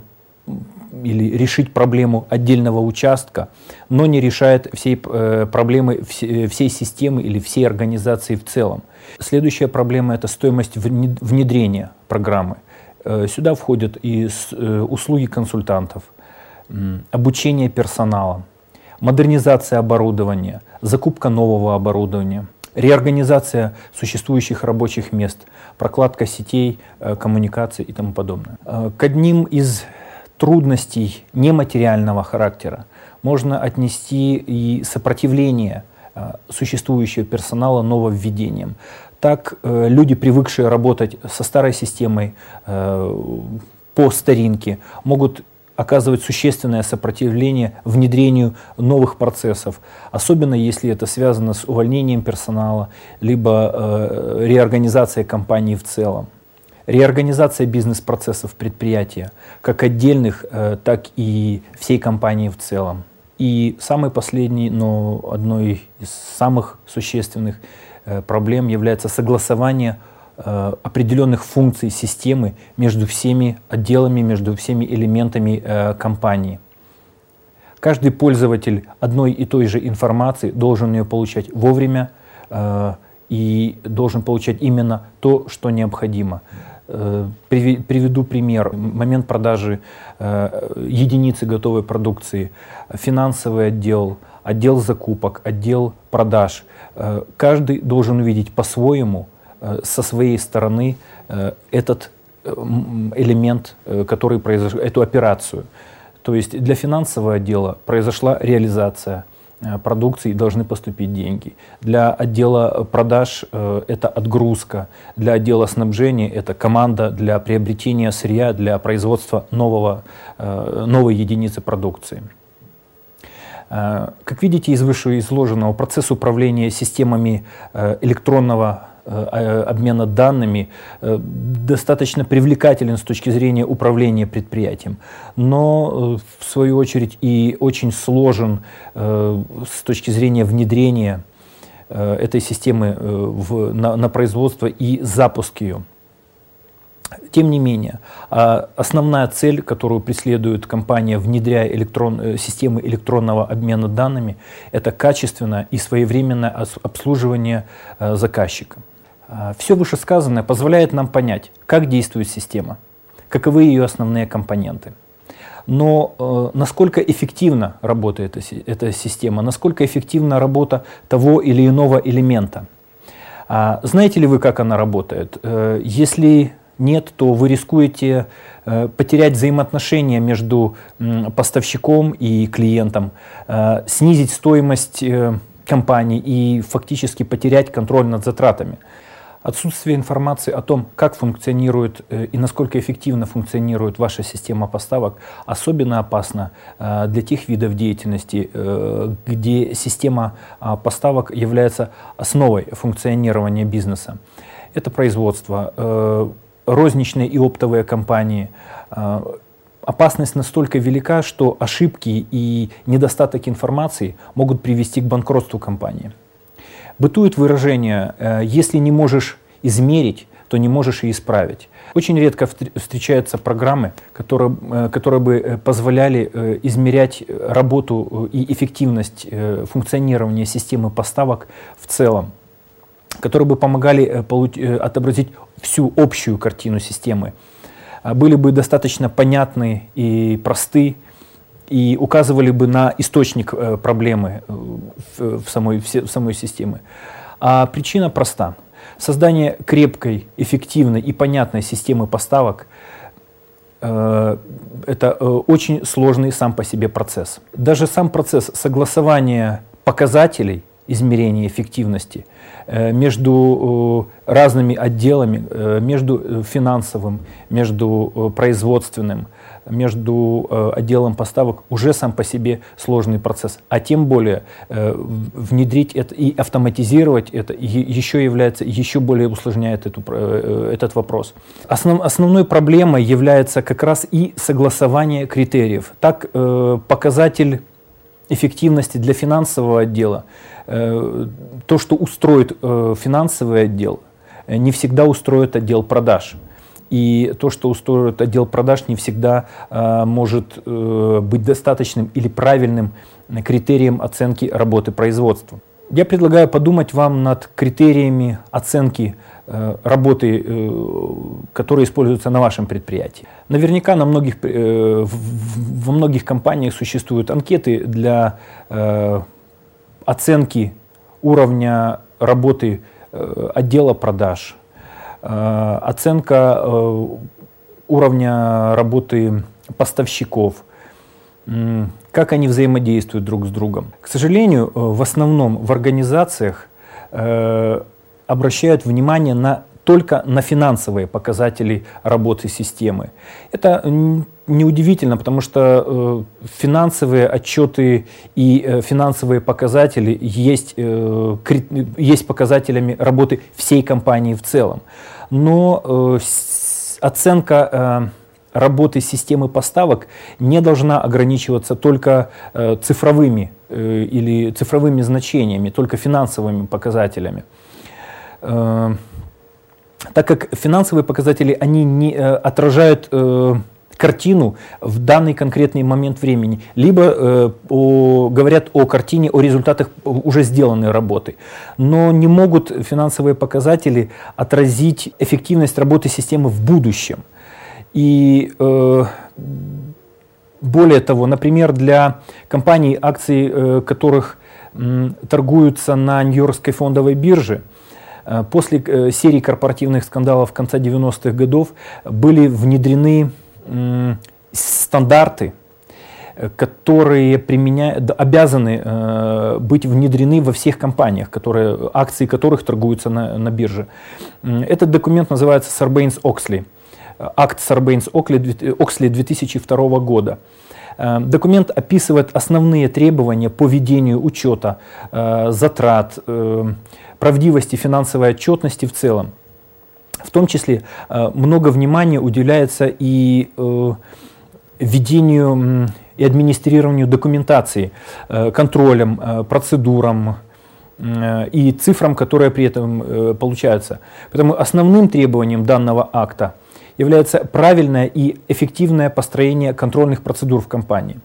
A: или решить проблему отдельного участка, но не решает всей э, проблемы вс всей системы или всей организации в целом. Следующая проблема – это стоимость внедрения программы. Э, сюда входят и с, э, услуги консультантов, обучение персонала, модернизация оборудования, закупка нового оборудования, реорганизация существующих рабочих мест, прокладка сетей, коммуникаций и тому подобное. К одним из трудностей нематериального характера можно отнести и сопротивление существующего персонала нововведениям. Так, люди, привыкшие работать со старой системой по старинке, могут оказывать существенное сопротивление внедрению новых процессов, особенно если это связано с увольнением персонала, либо э, реорганизацией компании в целом. Реорганизация бизнес-процессов предприятия, как отдельных, э, так и всей компании в целом. И самый последний, но одной из самых существенных э, проблем является согласование определенных функций системы между всеми отделами, между всеми элементами э, компании. Каждый пользователь одной и той же информации должен ее получать вовремя э, и должен получать именно то, что необходимо. Э, приведу пример. Момент продажи э, единицы готовой продукции, финансовый отдел, отдел закупок, отдел продаж. Э, каждый должен увидеть по-своему, со своей стороны этот элемент, который произошел, эту операцию. То есть для финансового отдела произошла реализация продукции, должны поступить деньги. Для отдела продаж это отгрузка, для отдела снабжения это команда для приобретения сырья, для производства нового, новой единицы продукции. Как видите из вышеизложенного, процесс управления системами электронного обмена данными достаточно привлекателен с точки зрения управления предприятием, но в свою очередь и очень сложен с точки зрения внедрения этой системы в, на, на производство и запуск ее. Тем не менее, основная цель, которую преследует компания, внедряя электрон, системы электронного обмена данными, это качественное и своевременное обслуживание заказчика. Все вышесказанное позволяет нам понять, как действует система, каковы ее основные компоненты. Но э, насколько эффективно работает эта система, насколько эффективна работа того или иного элемента. А знаете ли вы, как она работает? Э, если нет, то вы рискуете э, потерять взаимоотношения между э, поставщиком и клиентом, э, снизить стоимость э, компании и фактически потерять контроль над затратами. Отсутствие информации о том, как функционирует э, и насколько эффективно функционирует ваша система поставок, особенно опасно э, для тех видов деятельности, э, где система э, поставок является основой функционирования бизнеса. Это производство, э, розничные и оптовые компании. Э, опасность настолько велика, что ошибки и недостаток информации могут привести к банкротству компании. Бытует выражение «если не можешь измерить, то не можешь и исправить». Очень редко встречаются программы, которые, которые бы позволяли измерять работу и эффективность функционирования системы поставок в целом, которые бы помогали отобразить всю общую картину системы, были бы достаточно понятны и просты, и указывали бы на источник э, проблемы в, в, самой, в, в самой системе. А причина проста. Создание крепкой, эффективной и понятной системы поставок э, это э, очень сложный сам по себе процесс. Даже сам процесс согласования показателей измерения эффективности э, между э, разными отделами, э, между финансовым, между э, производственным, между э, отделом поставок уже сам по себе сложный процесс, а тем более э, внедрить это и автоматизировать это и еще является, еще более усложняет эту, э, этот вопрос. Основ, основной проблемой является как раз и согласование критериев. Так э, показатель эффективности для финансового отдела, э, то, что устроит э, финансовый отдел, не всегда устроит отдел продаж. И то, что устроит отдел продаж, не всегда э, может э, быть достаточным или правильным критерием оценки работы производства. Я предлагаю подумать вам над критериями оценки э, работы, э, которые используются на вашем предприятии. Наверняка на многих, э, в, во многих компаниях существуют анкеты для э, оценки уровня работы э, отдела продаж, оценка уровня работы поставщиков, как они взаимодействуют друг с другом. К сожалению, в основном в организациях обращают внимание на только на финансовые показатели работы системы. Это неудивительно, потому что э, финансовые отчеты и э, финансовые показатели есть, э, кри, есть показателями работы всей компании в целом. Но э, с, оценка э, работы системы поставок не должна ограничиваться только э, цифровыми э, или цифровыми значениями, только финансовыми показателями. Э, так как финансовые показатели, они не э, отражают э, картину в данный конкретный момент времени, либо э, о, говорят о картине, о результатах уже сделанной работы, но не могут финансовые показатели отразить эффективность работы системы в будущем. И э, более того, например, для компаний, акции э, которых э, торгуются на Нью-Йоркской фондовой бирже, э, после э, серии корпоративных скандалов конца девяностых годов были внедрены э, стандарты, которые применяют, обязаны э, быть внедрены во всех компаниях, которые, акции которых торгуются на, на бирже. Этот документ называется Сарбейнс-Оксли. Акт Сарбейнс-Оксли две тысячи второго года. Документ описывает основные требования по ведению учета затрат, правдивости финансовой отчетности в целом. В том числе много внимания уделяется и ведению и администрированию документации, контролем, процедурам и цифрам, которые при этом получаются. Поэтому основным требованием данного акта является правильное и эффективное построение контрольных процедур в компании.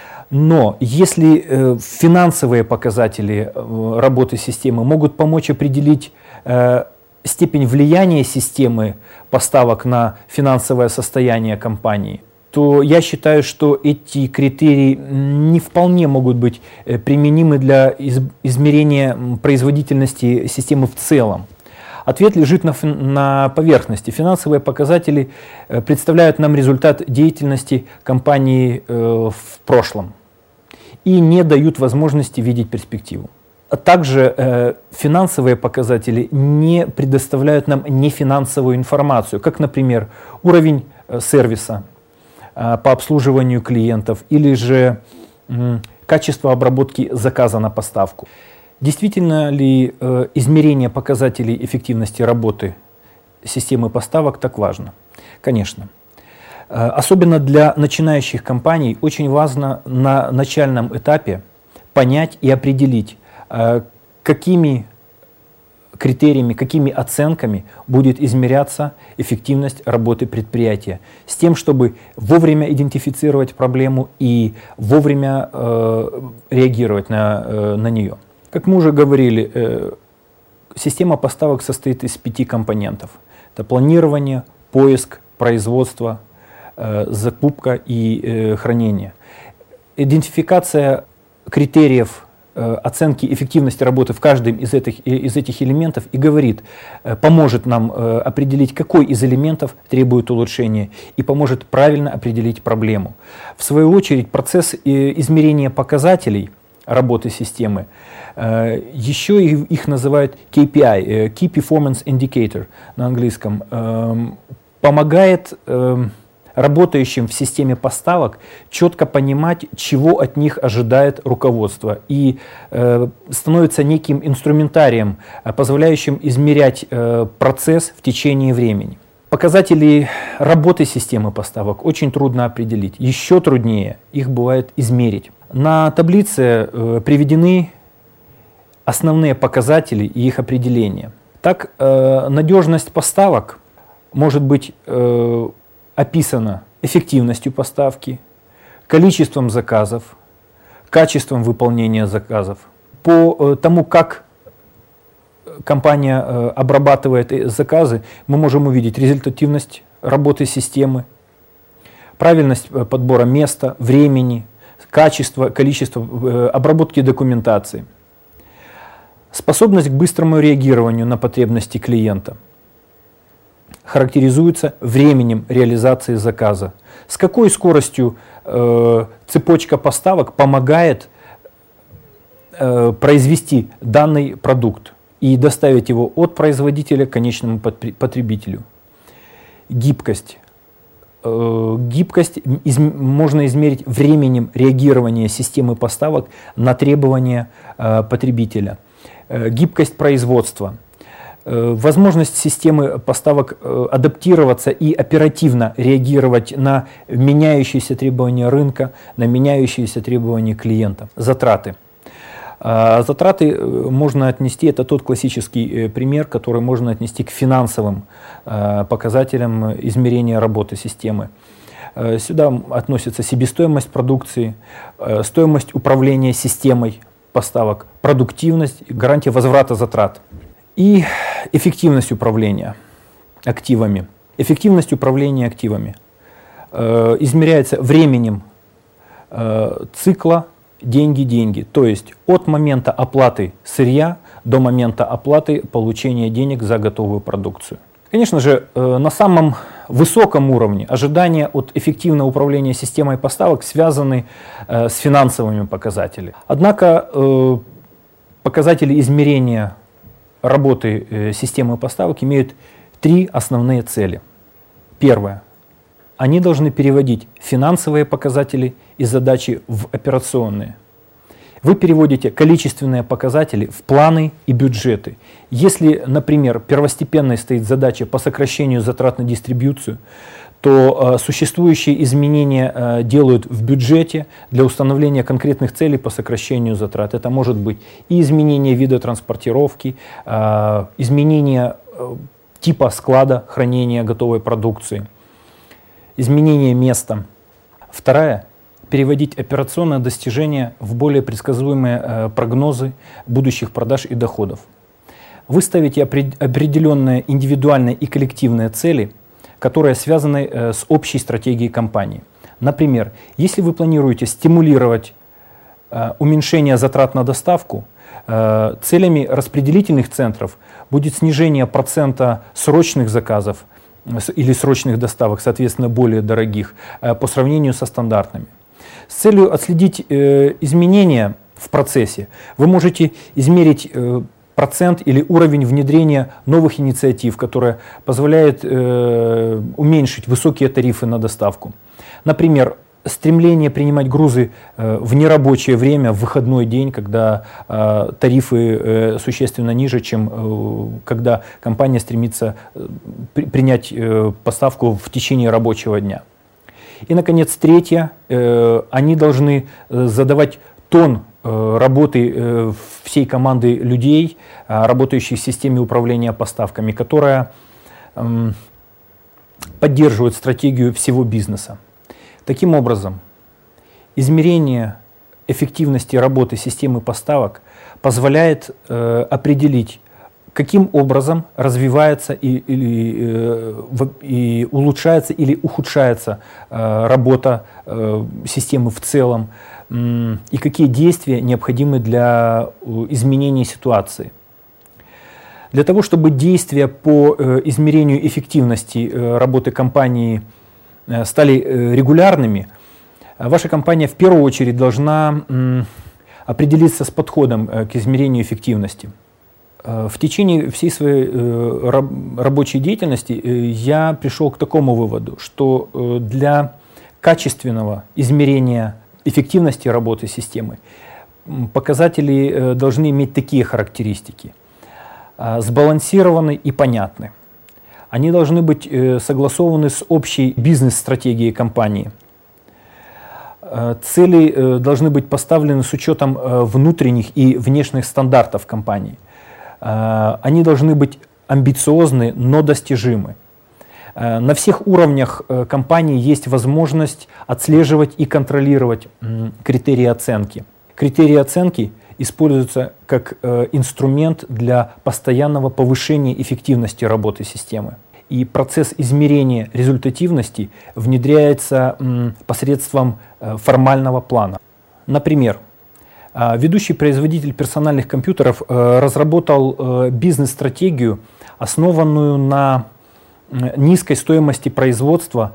A: Но если э, финансовые показатели э, работы системы могут помочь определить э, степень влияния системы поставок на финансовое состояние компании, то я считаю, что эти критерии не вполне могут быть э, применимы для из, измерения производительности системы в целом. Ответ лежит на, на поверхности. Финансовые показатели э, представляют нам результат деятельности компании э, в прошлом и не дают возможности видеть перспективу. А также э, финансовые показатели не предоставляют нам нефинансовую информацию, как, например, уровень э, сервиса э, по обслуживанию клиентов или же э, качество обработки заказа на поставку. Действительно ли э, измерение показателей эффективности работы системы поставок так важно? Конечно. Э, особенно для начинающих компаний очень важно на начальном этапе понять и определить, э, какими критериями, какими оценками будет измеряться эффективность работы предприятия, с тем, чтобы вовремя идентифицировать проблему и вовремя э, реагировать на, э, на нее. Как мы уже говорили, э, система поставок состоит из пяти компонентов. Это планирование, поиск, производство, э, закупка и э, хранение. Идентификация критериев э, оценки эффективности работы в каждом из этих, из этих элементов и говорит, э, поможет нам э, определить, какой из элементов требует улучшения и поможет правильно определить проблему. В свою очередь, процесс э, измерения показателей работы системы, еще их называют кей пи ай, Key Performance Indicator на английском, помогает работающим в системе поставок четко понимать, чего от них ожидает руководство, и становится неким инструментарием, позволяющим измерять процесс в течение времени. Показатели работы системы поставок очень трудно определить. Еще труднее их бывает измерить. На таблице э, приведены основные показатели и их определения. Так, э, надежность поставок может быть э, описана эффективностью поставки, количеством заказов, качеством выполнения заказов. По э, тому, как компания э, обрабатывает заказы, мы можем увидеть результативность работы системы, правильность подбора места, времени, качество, количество э, обработки документации, способность к быстрому реагированию на потребности клиента, характеризуется временем реализации заказа, с какой скоростью э, цепочка поставок помогает э, произвести данный продукт, и доставить его от производителя к конечному потребителю. Гибкость. Гибкость из, можно измерить временем реагирования системы поставок на требования э, потребителя. Э, гибкость производства. Э, возможность системы поставок э, адаптироваться и оперативно реагировать на меняющиеся требования рынка, на меняющиеся требования клиента. Затраты. Э, затраты можно отнести, это тот классический э, пример, который можно отнести к финансовым показателям измерения работы системы. Сюда относится себестоимость продукции, стоимость управления системой поставок, продуктивность, гарантия возврата затрат и эффективность управления активами. Эффективность управления активами измеряется временем цикла деньги-деньги, то есть от момента оплаты сырья до момента оплаты получения денег за готовую продукцию. Конечно же, на самом высоком уровне ожидания от эффективного управления системой поставок связаны с финансовыми показателями. Однако показатели измерения работы системы поставок имеют три основные цели. Первое. Они должны переводить финансовые показатели из задачи в операционные. Вы переводите количественные показатели в планы и бюджеты. Если, например, первостепенной стоит задача по сокращению затрат на дистрибьюцию, то э, существующие изменения э, делают в бюджете для установления конкретных целей по сокращению затрат. Это может быть и изменение вида транспортировки, э, изменение э, типа склада хранения готовой продукции, изменение места. Вторая — переводить операционные достижения в более предсказуемые э, прогнозы будущих продаж и доходов. Вы ставите определенные индивидуальные и коллективные цели, которые связаны э, с общей стратегией компании. Например, если вы планируете стимулировать э, уменьшение затрат на доставку, э, целями распределительных центров будет снижение процента срочных заказов э, или срочных доставок, соответственно, более дорогих, э, по сравнению со стандартными. С целью отследить э, изменения в процессе вы можете измерить э, процент или уровень внедрения новых инициатив, которые позволяют э, уменьшить высокие тарифы на доставку. Например, стремление принимать грузы э, в нерабочее время, в выходной день, когда э, тарифы э, существенно ниже, чем э, когда компания стремится э, при, принять э, поставку в течение рабочего дня. И, наконец, третье, э, они должны задавать тон э, работы э, всей команды людей, э, работающих в системе управления поставками, которая э, поддерживает стратегию всего бизнеса. Таким образом, измерение эффективности работы системы поставок позволяет э, определить, каким образом развивается и, или, и улучшается или ухудшается работа системы в целом, и какие действия необходимы для изменения ситуации. Для того, чтобы действия по измерению эффективности работы компании стали регулярными, ваша компания в первую очередь должна определиться с подходом к измерению эффективности. В течение всей своей э, рабочей деятельности э, я пришел к такому выводу, что э, для качественного измерения эффективности работы системы показатели э, должны иметь такие характеристики: э, сбалансированы и понятны. Они должны быть э, согласованы с общей бизнес-стратегией компании. Э, цели э, должны быть поставлены с учетом э, внутренних и внешних стандартов компании. Они должны быть амбициозны, но достижимы. На всех уровнях компании есть возможность отслеживать и контролировать критерии оценки. Критерии оценки используются как инструмент для постоянного повышения эффективности работы системы. И процесс измерения результативности внедряется посредством формального плана. Например, ведущий производитель персональных компьютеров разработал бизнес-стратегию, основанную на низкой стоимости производства,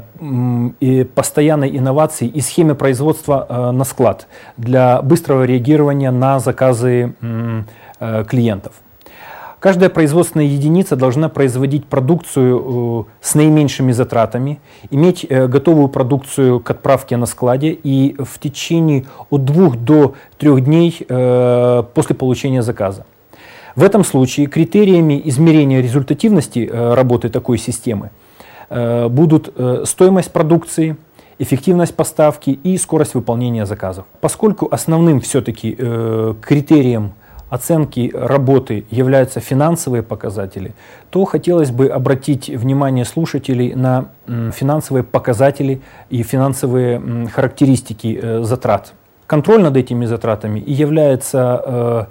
A: и постоянной инновации и схеме производства на склад для быстрого реагирования на заказы клиентов. Каждая производственная единица должна производить продукцию с наименьшими затратами, иметь готовую продукцию к отправке на складе и в течение от двух до трех дней после получения заказа. В этом случае критериями измерения результативности работы такой системы будут стоимость продукции, эффективность поставки и скорость выполнения заказов. Поскольку основным все-таки критерием оценки работы являются финансовые показатели, то хотелось бы обратить внимание слушателей на финансовые показатели и финансовые характеристики затрат. Контроль над этими затратами и является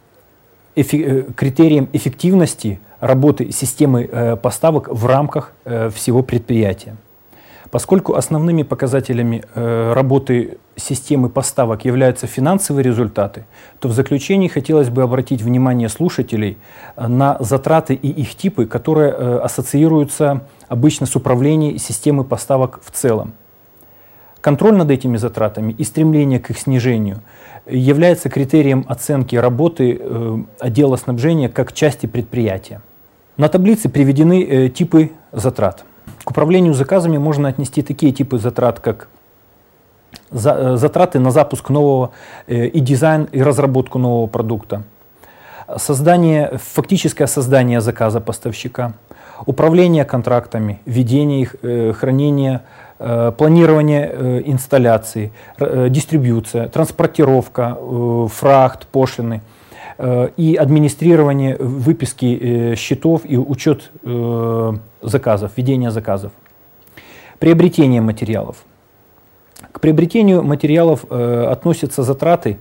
A: критерием эффективности работы системы поставок в рамках всего предприятия. Поскольку основными показателями работы системы поставок являются финансовые результаты, то в заключении хотелось бы обратить внимание слушателей на затраты и их типы, которые ассоциируются обычно с управлением системы поставок в целом. Контроль над этими затратами и стремление к их снижению является критерием оценки работы отдела снабжения как части предприятия. На таблице приведены типы затрат. К управлению заказами можно отнести такие типы затрат, как затраты на запуск нового и дизайн и разработку нового продукта, создание, фактическое создание заказа поставщика, управление контрактами, ведение их, хранение, планирование инсталляций, дистрибьюция, транспортировка, фрахт, пошлины и администрирование выписки счетов и учет заказов, ведение заказов. Приобретение материалов. К приобретению материалов относятся затраты,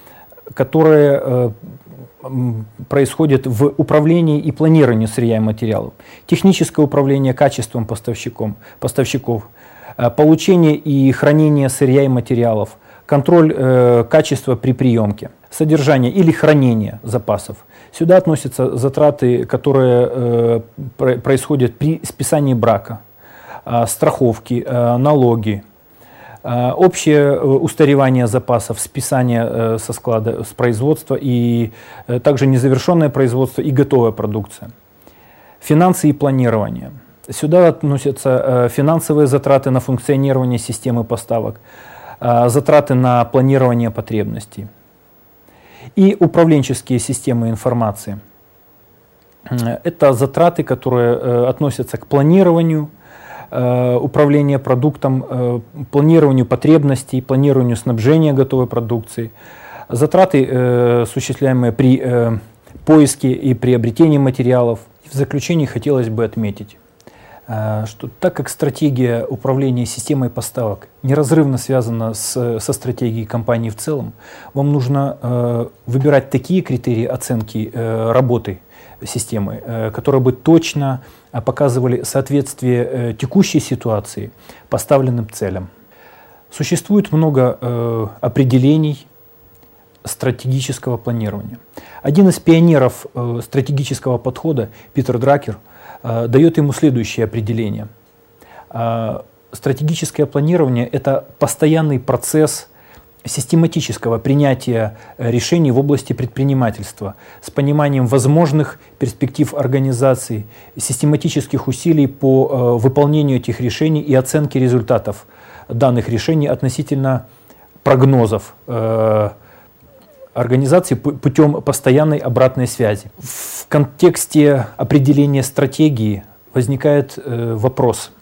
A: которые происходят в управлении и планировании сырья и материалов, техническое управление качеством поставщиков, поставщиков получение и хранение сырья и материалов, контроль э, качества при приемке, содержание или хранение запасов. Сюда относятся затраты, которые э, про происходят при списании брака, э, страховки, э, налоги, э, общее устаревание запасов, списание э, со склада, с производства и э, также незавершенное производство и готовая продукция. Финансы и планирование. Сюда относятся э, финансовые затраты на функционирование системы поставок, затраты на планирование потребностей и управленческие системы информации. Это затраты, которые относятся к планированию, управлению продуктом, планированию потребностей, планированию снабжения готовой продукции, затраты, осуществляемые при поиске и приобретении материалов. В заключение хотелось бы отметить, что так как стратегия управления системой поставок неразрывно связана с, со стратегией компании в целом, вам нужно э, выбирать такие критерии оценки э, работы системы, э, которые бы точно э, показывали соответствие э, текущей ситуации поставленным целям. Существует много э, определений стратегического планирования. Один из пионеров э, стратегического подхода, Питер Дракер, дает ему следующее определение. Стратегическое планирование – это постоянный процесс систематического принятия решений в области предпринимательства с пониманием возможных перспектив организации, систематических усилий по выполнению этих решений и оценке результатов данных решений относительно прогнозов организации путем постоянной обратной связи. В контексте определения стратегии возникает э, вопрос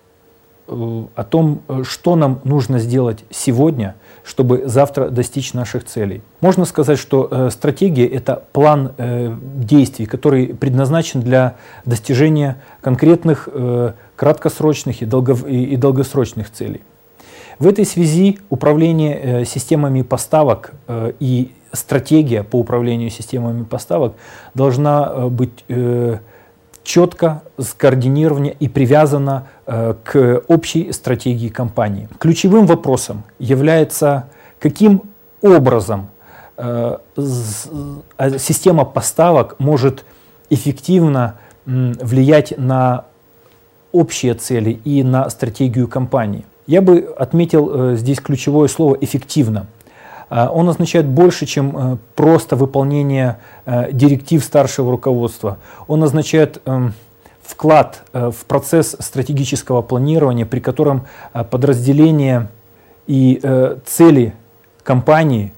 A: э, о том, что нам нужно сделать сегодня, чтобы завтра достичь наших целей. Можно сказать, что э, стратегия – это план э, действий, который предназначен для достижения конкретных э, краткосрочных и, долго, и, и долгосрочных целей. В этой связи управление э, системами поставок э, и стратегия по управлению системами поставок должна быть э, четко скоординирована и привязана э, к общей стратегии компании. Ключевым вопросом является, каким образом э, система поставок может эффективно э, влиять на общие цели и на стратегию компании. Я бы отметил э, здесь ключевое слово «эффективно».
B: Он означает больше, чем просто выполнение директив старшего руководства. Он означает вклад в процесс стратегического планирования, при котором подразделения и цели компании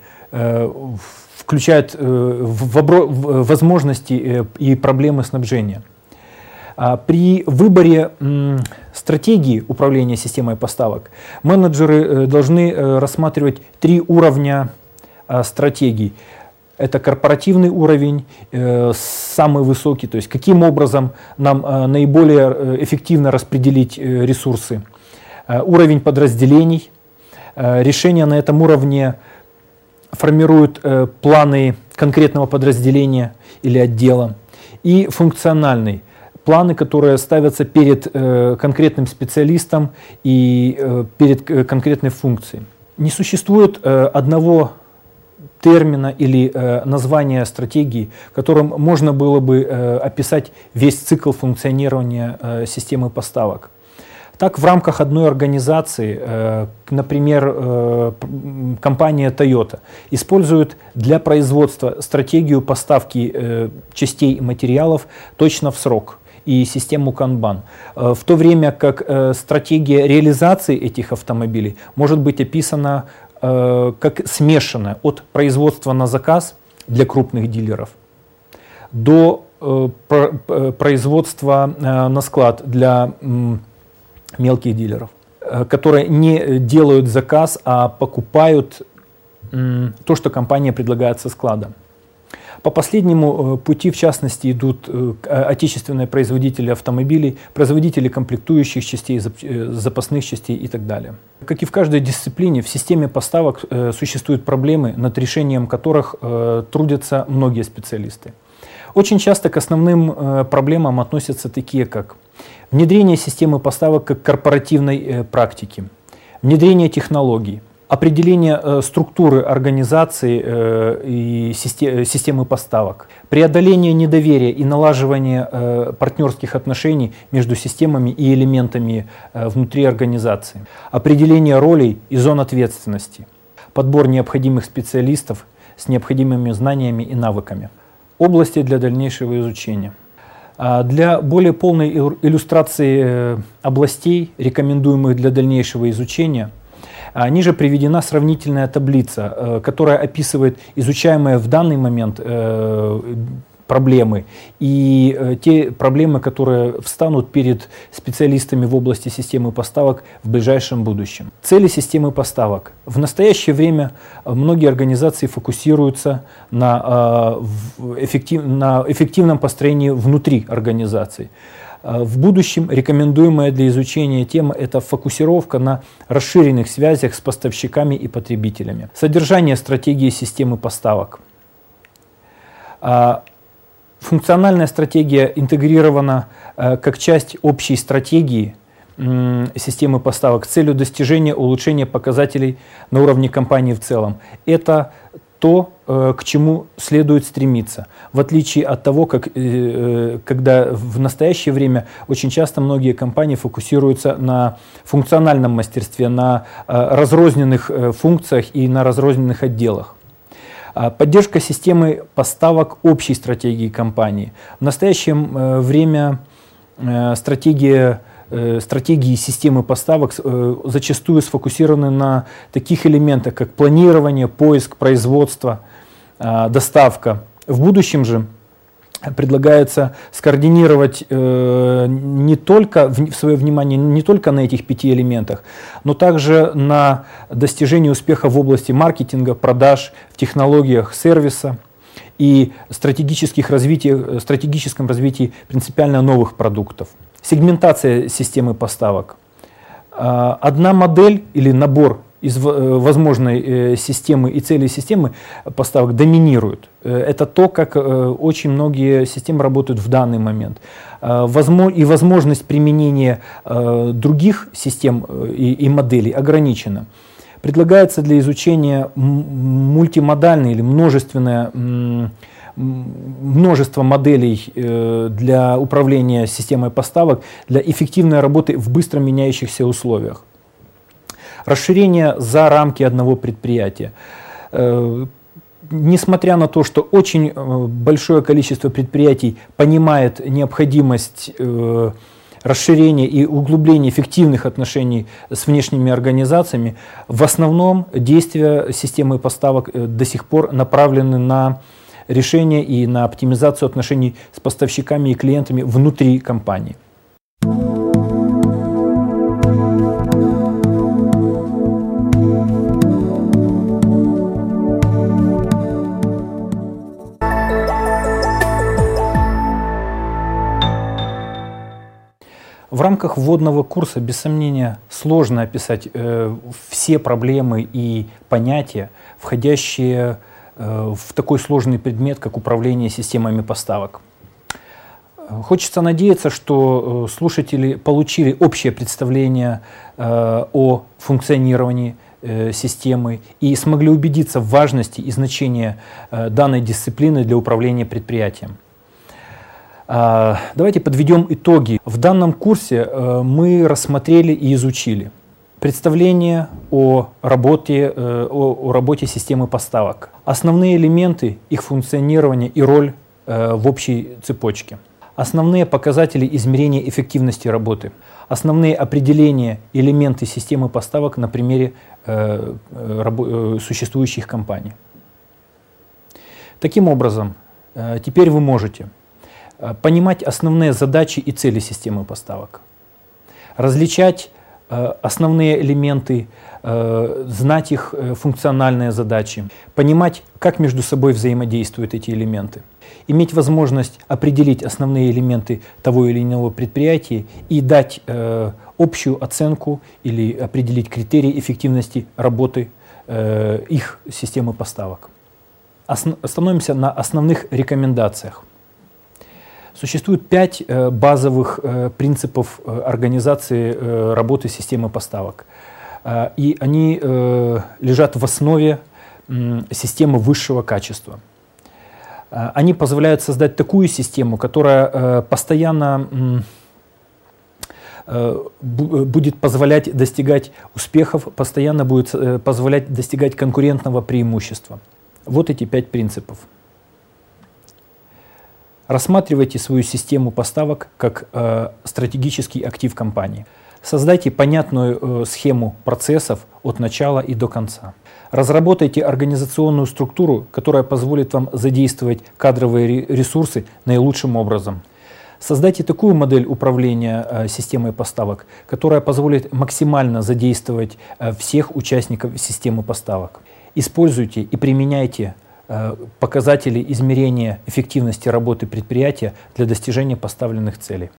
B: включают возможности и проблемы снабжения. При выборе стратегии управления системой поставок менеджеры должны рассматривать три уровня стратегий. Это корпоративный уровень, самый высокий, то есть каким образом нам наиболее эффективно распределить ресурсы. Уровень подразделений. Решения на этом уровне формируют планы конкретного подразделения или отдела. И функциональный. Планы, которые ставятся перед э, конкретным специалистом и э, перед э, конкретной функцией. Не существует э, одного термина или э, названия стратегии, которым можно было бы э, описать весь цикл функционирования э, системы поставок. Так, в рамках одной организации, э, например, э, компания Toyota использует для производства стратегию поставки э, частей и материалов точно в срок и систему Kanban, в то время как э, стратегия реализации этих автомобилей может быть описана э, как смешанная от производства на заказ для крупных дилеров до э, про, производства э, на склад для э, мелких дилеров, э, которые не делают заказ, а покупают э, то, что компания предлагает со склада. По последнему пути, в частности, идут отечественные производители автомобилей, производители комплектующих частей, запасных частей и так далее. Как и в каждой дисциплине, в системе поставок существуют проблемы, над решением которых трудятся многие специалисты. Очень часто к основным проблемам относятся такие, как внедрение системы поставок как корпоративной практики, внедрение технологий, определение э, структуры организации э, и систем, системы поставок, преодоление недоверия и налаживание э, партнерских отношений между системами и элементами э, внутри организации, определение ролей и зон ответственности, подбор необходимых специалистов с необходимыми знаниями и навыками, области для дальнейшего изучения. Для более полной иллюстрации э, областей, рекомендуемых для дальнейшего изучения, ниже приведена сравнительная таблица, которая описывает изучаемые в данный момент проблемы и те проблемы, которые встанут перед специалистами в области системы поставок в ближайшем будущем. Цели системы поставок. В настоящее время многие организации фокусируются на, эффектив, на эффективном построении внутри организации. В будущем рекомендуемая для изучения тема – это фокусировка на расширенных связях с поставщиками и потребителями. Содержание стратегии системы поставок. Функциональная стратегия интегрирована как часть общей стратегии системы поставок с целью достижения улучшения показателей на уровне компании в целом. Это то, к чему следует стремиться. В отличие от того, как, когда в настоящее время очень часто многие компании фокусируются на функциональном мастерстве, на разрозненных функциях и на разрозненных отделах. Поддержка системы поставок общей стратегии компании. В настоящее время стратегия стратегии системы поставок зачастую сфокусированы на таких элементах, как планирование, поиск, производство, доставка. В будущем же предлагается скоординировать не только свое внимание не только на этих пяти элементах, но также на достижении успеха в области маркетинга, продаж, в технологиях сервиса и стратегических развитий, стратегическом развитии принципиально новых продуктов. Сегментация системы поставок. Одна модель или набор из возможной системы и целей системы поставок доминирует. Это то, как очень многие системы работают в данный момент. И возможность применения других систем и моделей ограничена. Предлагается для изучения мультимодальное или множественное множество моделей для управления системой поставок для эффективной работы в быстро меняющихся условиях. Расширение за рамки одного предприятия. несмотря на то, что очень большое количество предприятий понимает необходимость расширения и углубления эффективных отношений с внешними организациями, в основном действия системы поставок до сих пор направлены на решение и на оптимизацию отношений с поставщиками и клиентами внутри компании. В рамках вводного курса, без сомнения, сложно описать э, все проблемы и понятия, входящие э, в такой сложный предмет, как управление системами поставок. Хочется надеяться, что э, слушатели получили общее представление э, о функционировании э, системы и смогли убедиться в важности и значении э, данной дисциплины для управления предприятием. Давайте подведем итоги. В данном курсе мы рассмотрели и изучили представление о работе, о, о работе системы поставок, основные элементы их функционирования и роль в общей цепочке, основные показатели измерения эффективности работы, основные определения элементы системы поставок на примере существующих компаний. Таким образом, теперь вы можете понимать основные задачи и цели системы поставок, различать э, основные элементы, э, знать их э, функциональные задачи, понимать, как между собой взаимодействуют эти элементы, иметь возможность определить основные элементы того или иного предприятия и дать э, общую оценку или определить критерии эффективности работы э, их системы поставок. Осно- остановимся на основных рекомендациях. Существует пять э, базовых э, принципов э, организации э, работы системы поставок. Э, и они э, лежат в основе э, системы высшего качества. Э, они позволяют создать такую систему, которая э, постоянно э, будет позволять достигать успехов, постоянно будет э, позволять достигать конкурентного преимущества. Вот эти пять принципов. Рассматривайте свою систему поставок как э, стратегический актив компании. Создайте понятную э, схему процессов от начала и до конца. Разработайте организационную структуру, которая позволит вам задействовать кадровые ресурсы наилучшим образом. Создайте такую модель управления э, системой поставок, которая позволит максимально задействовать э, всех участников системы поставок. Используйте и применяйте показатели измерения эффективности работы предприятия для достижения поставленных целей.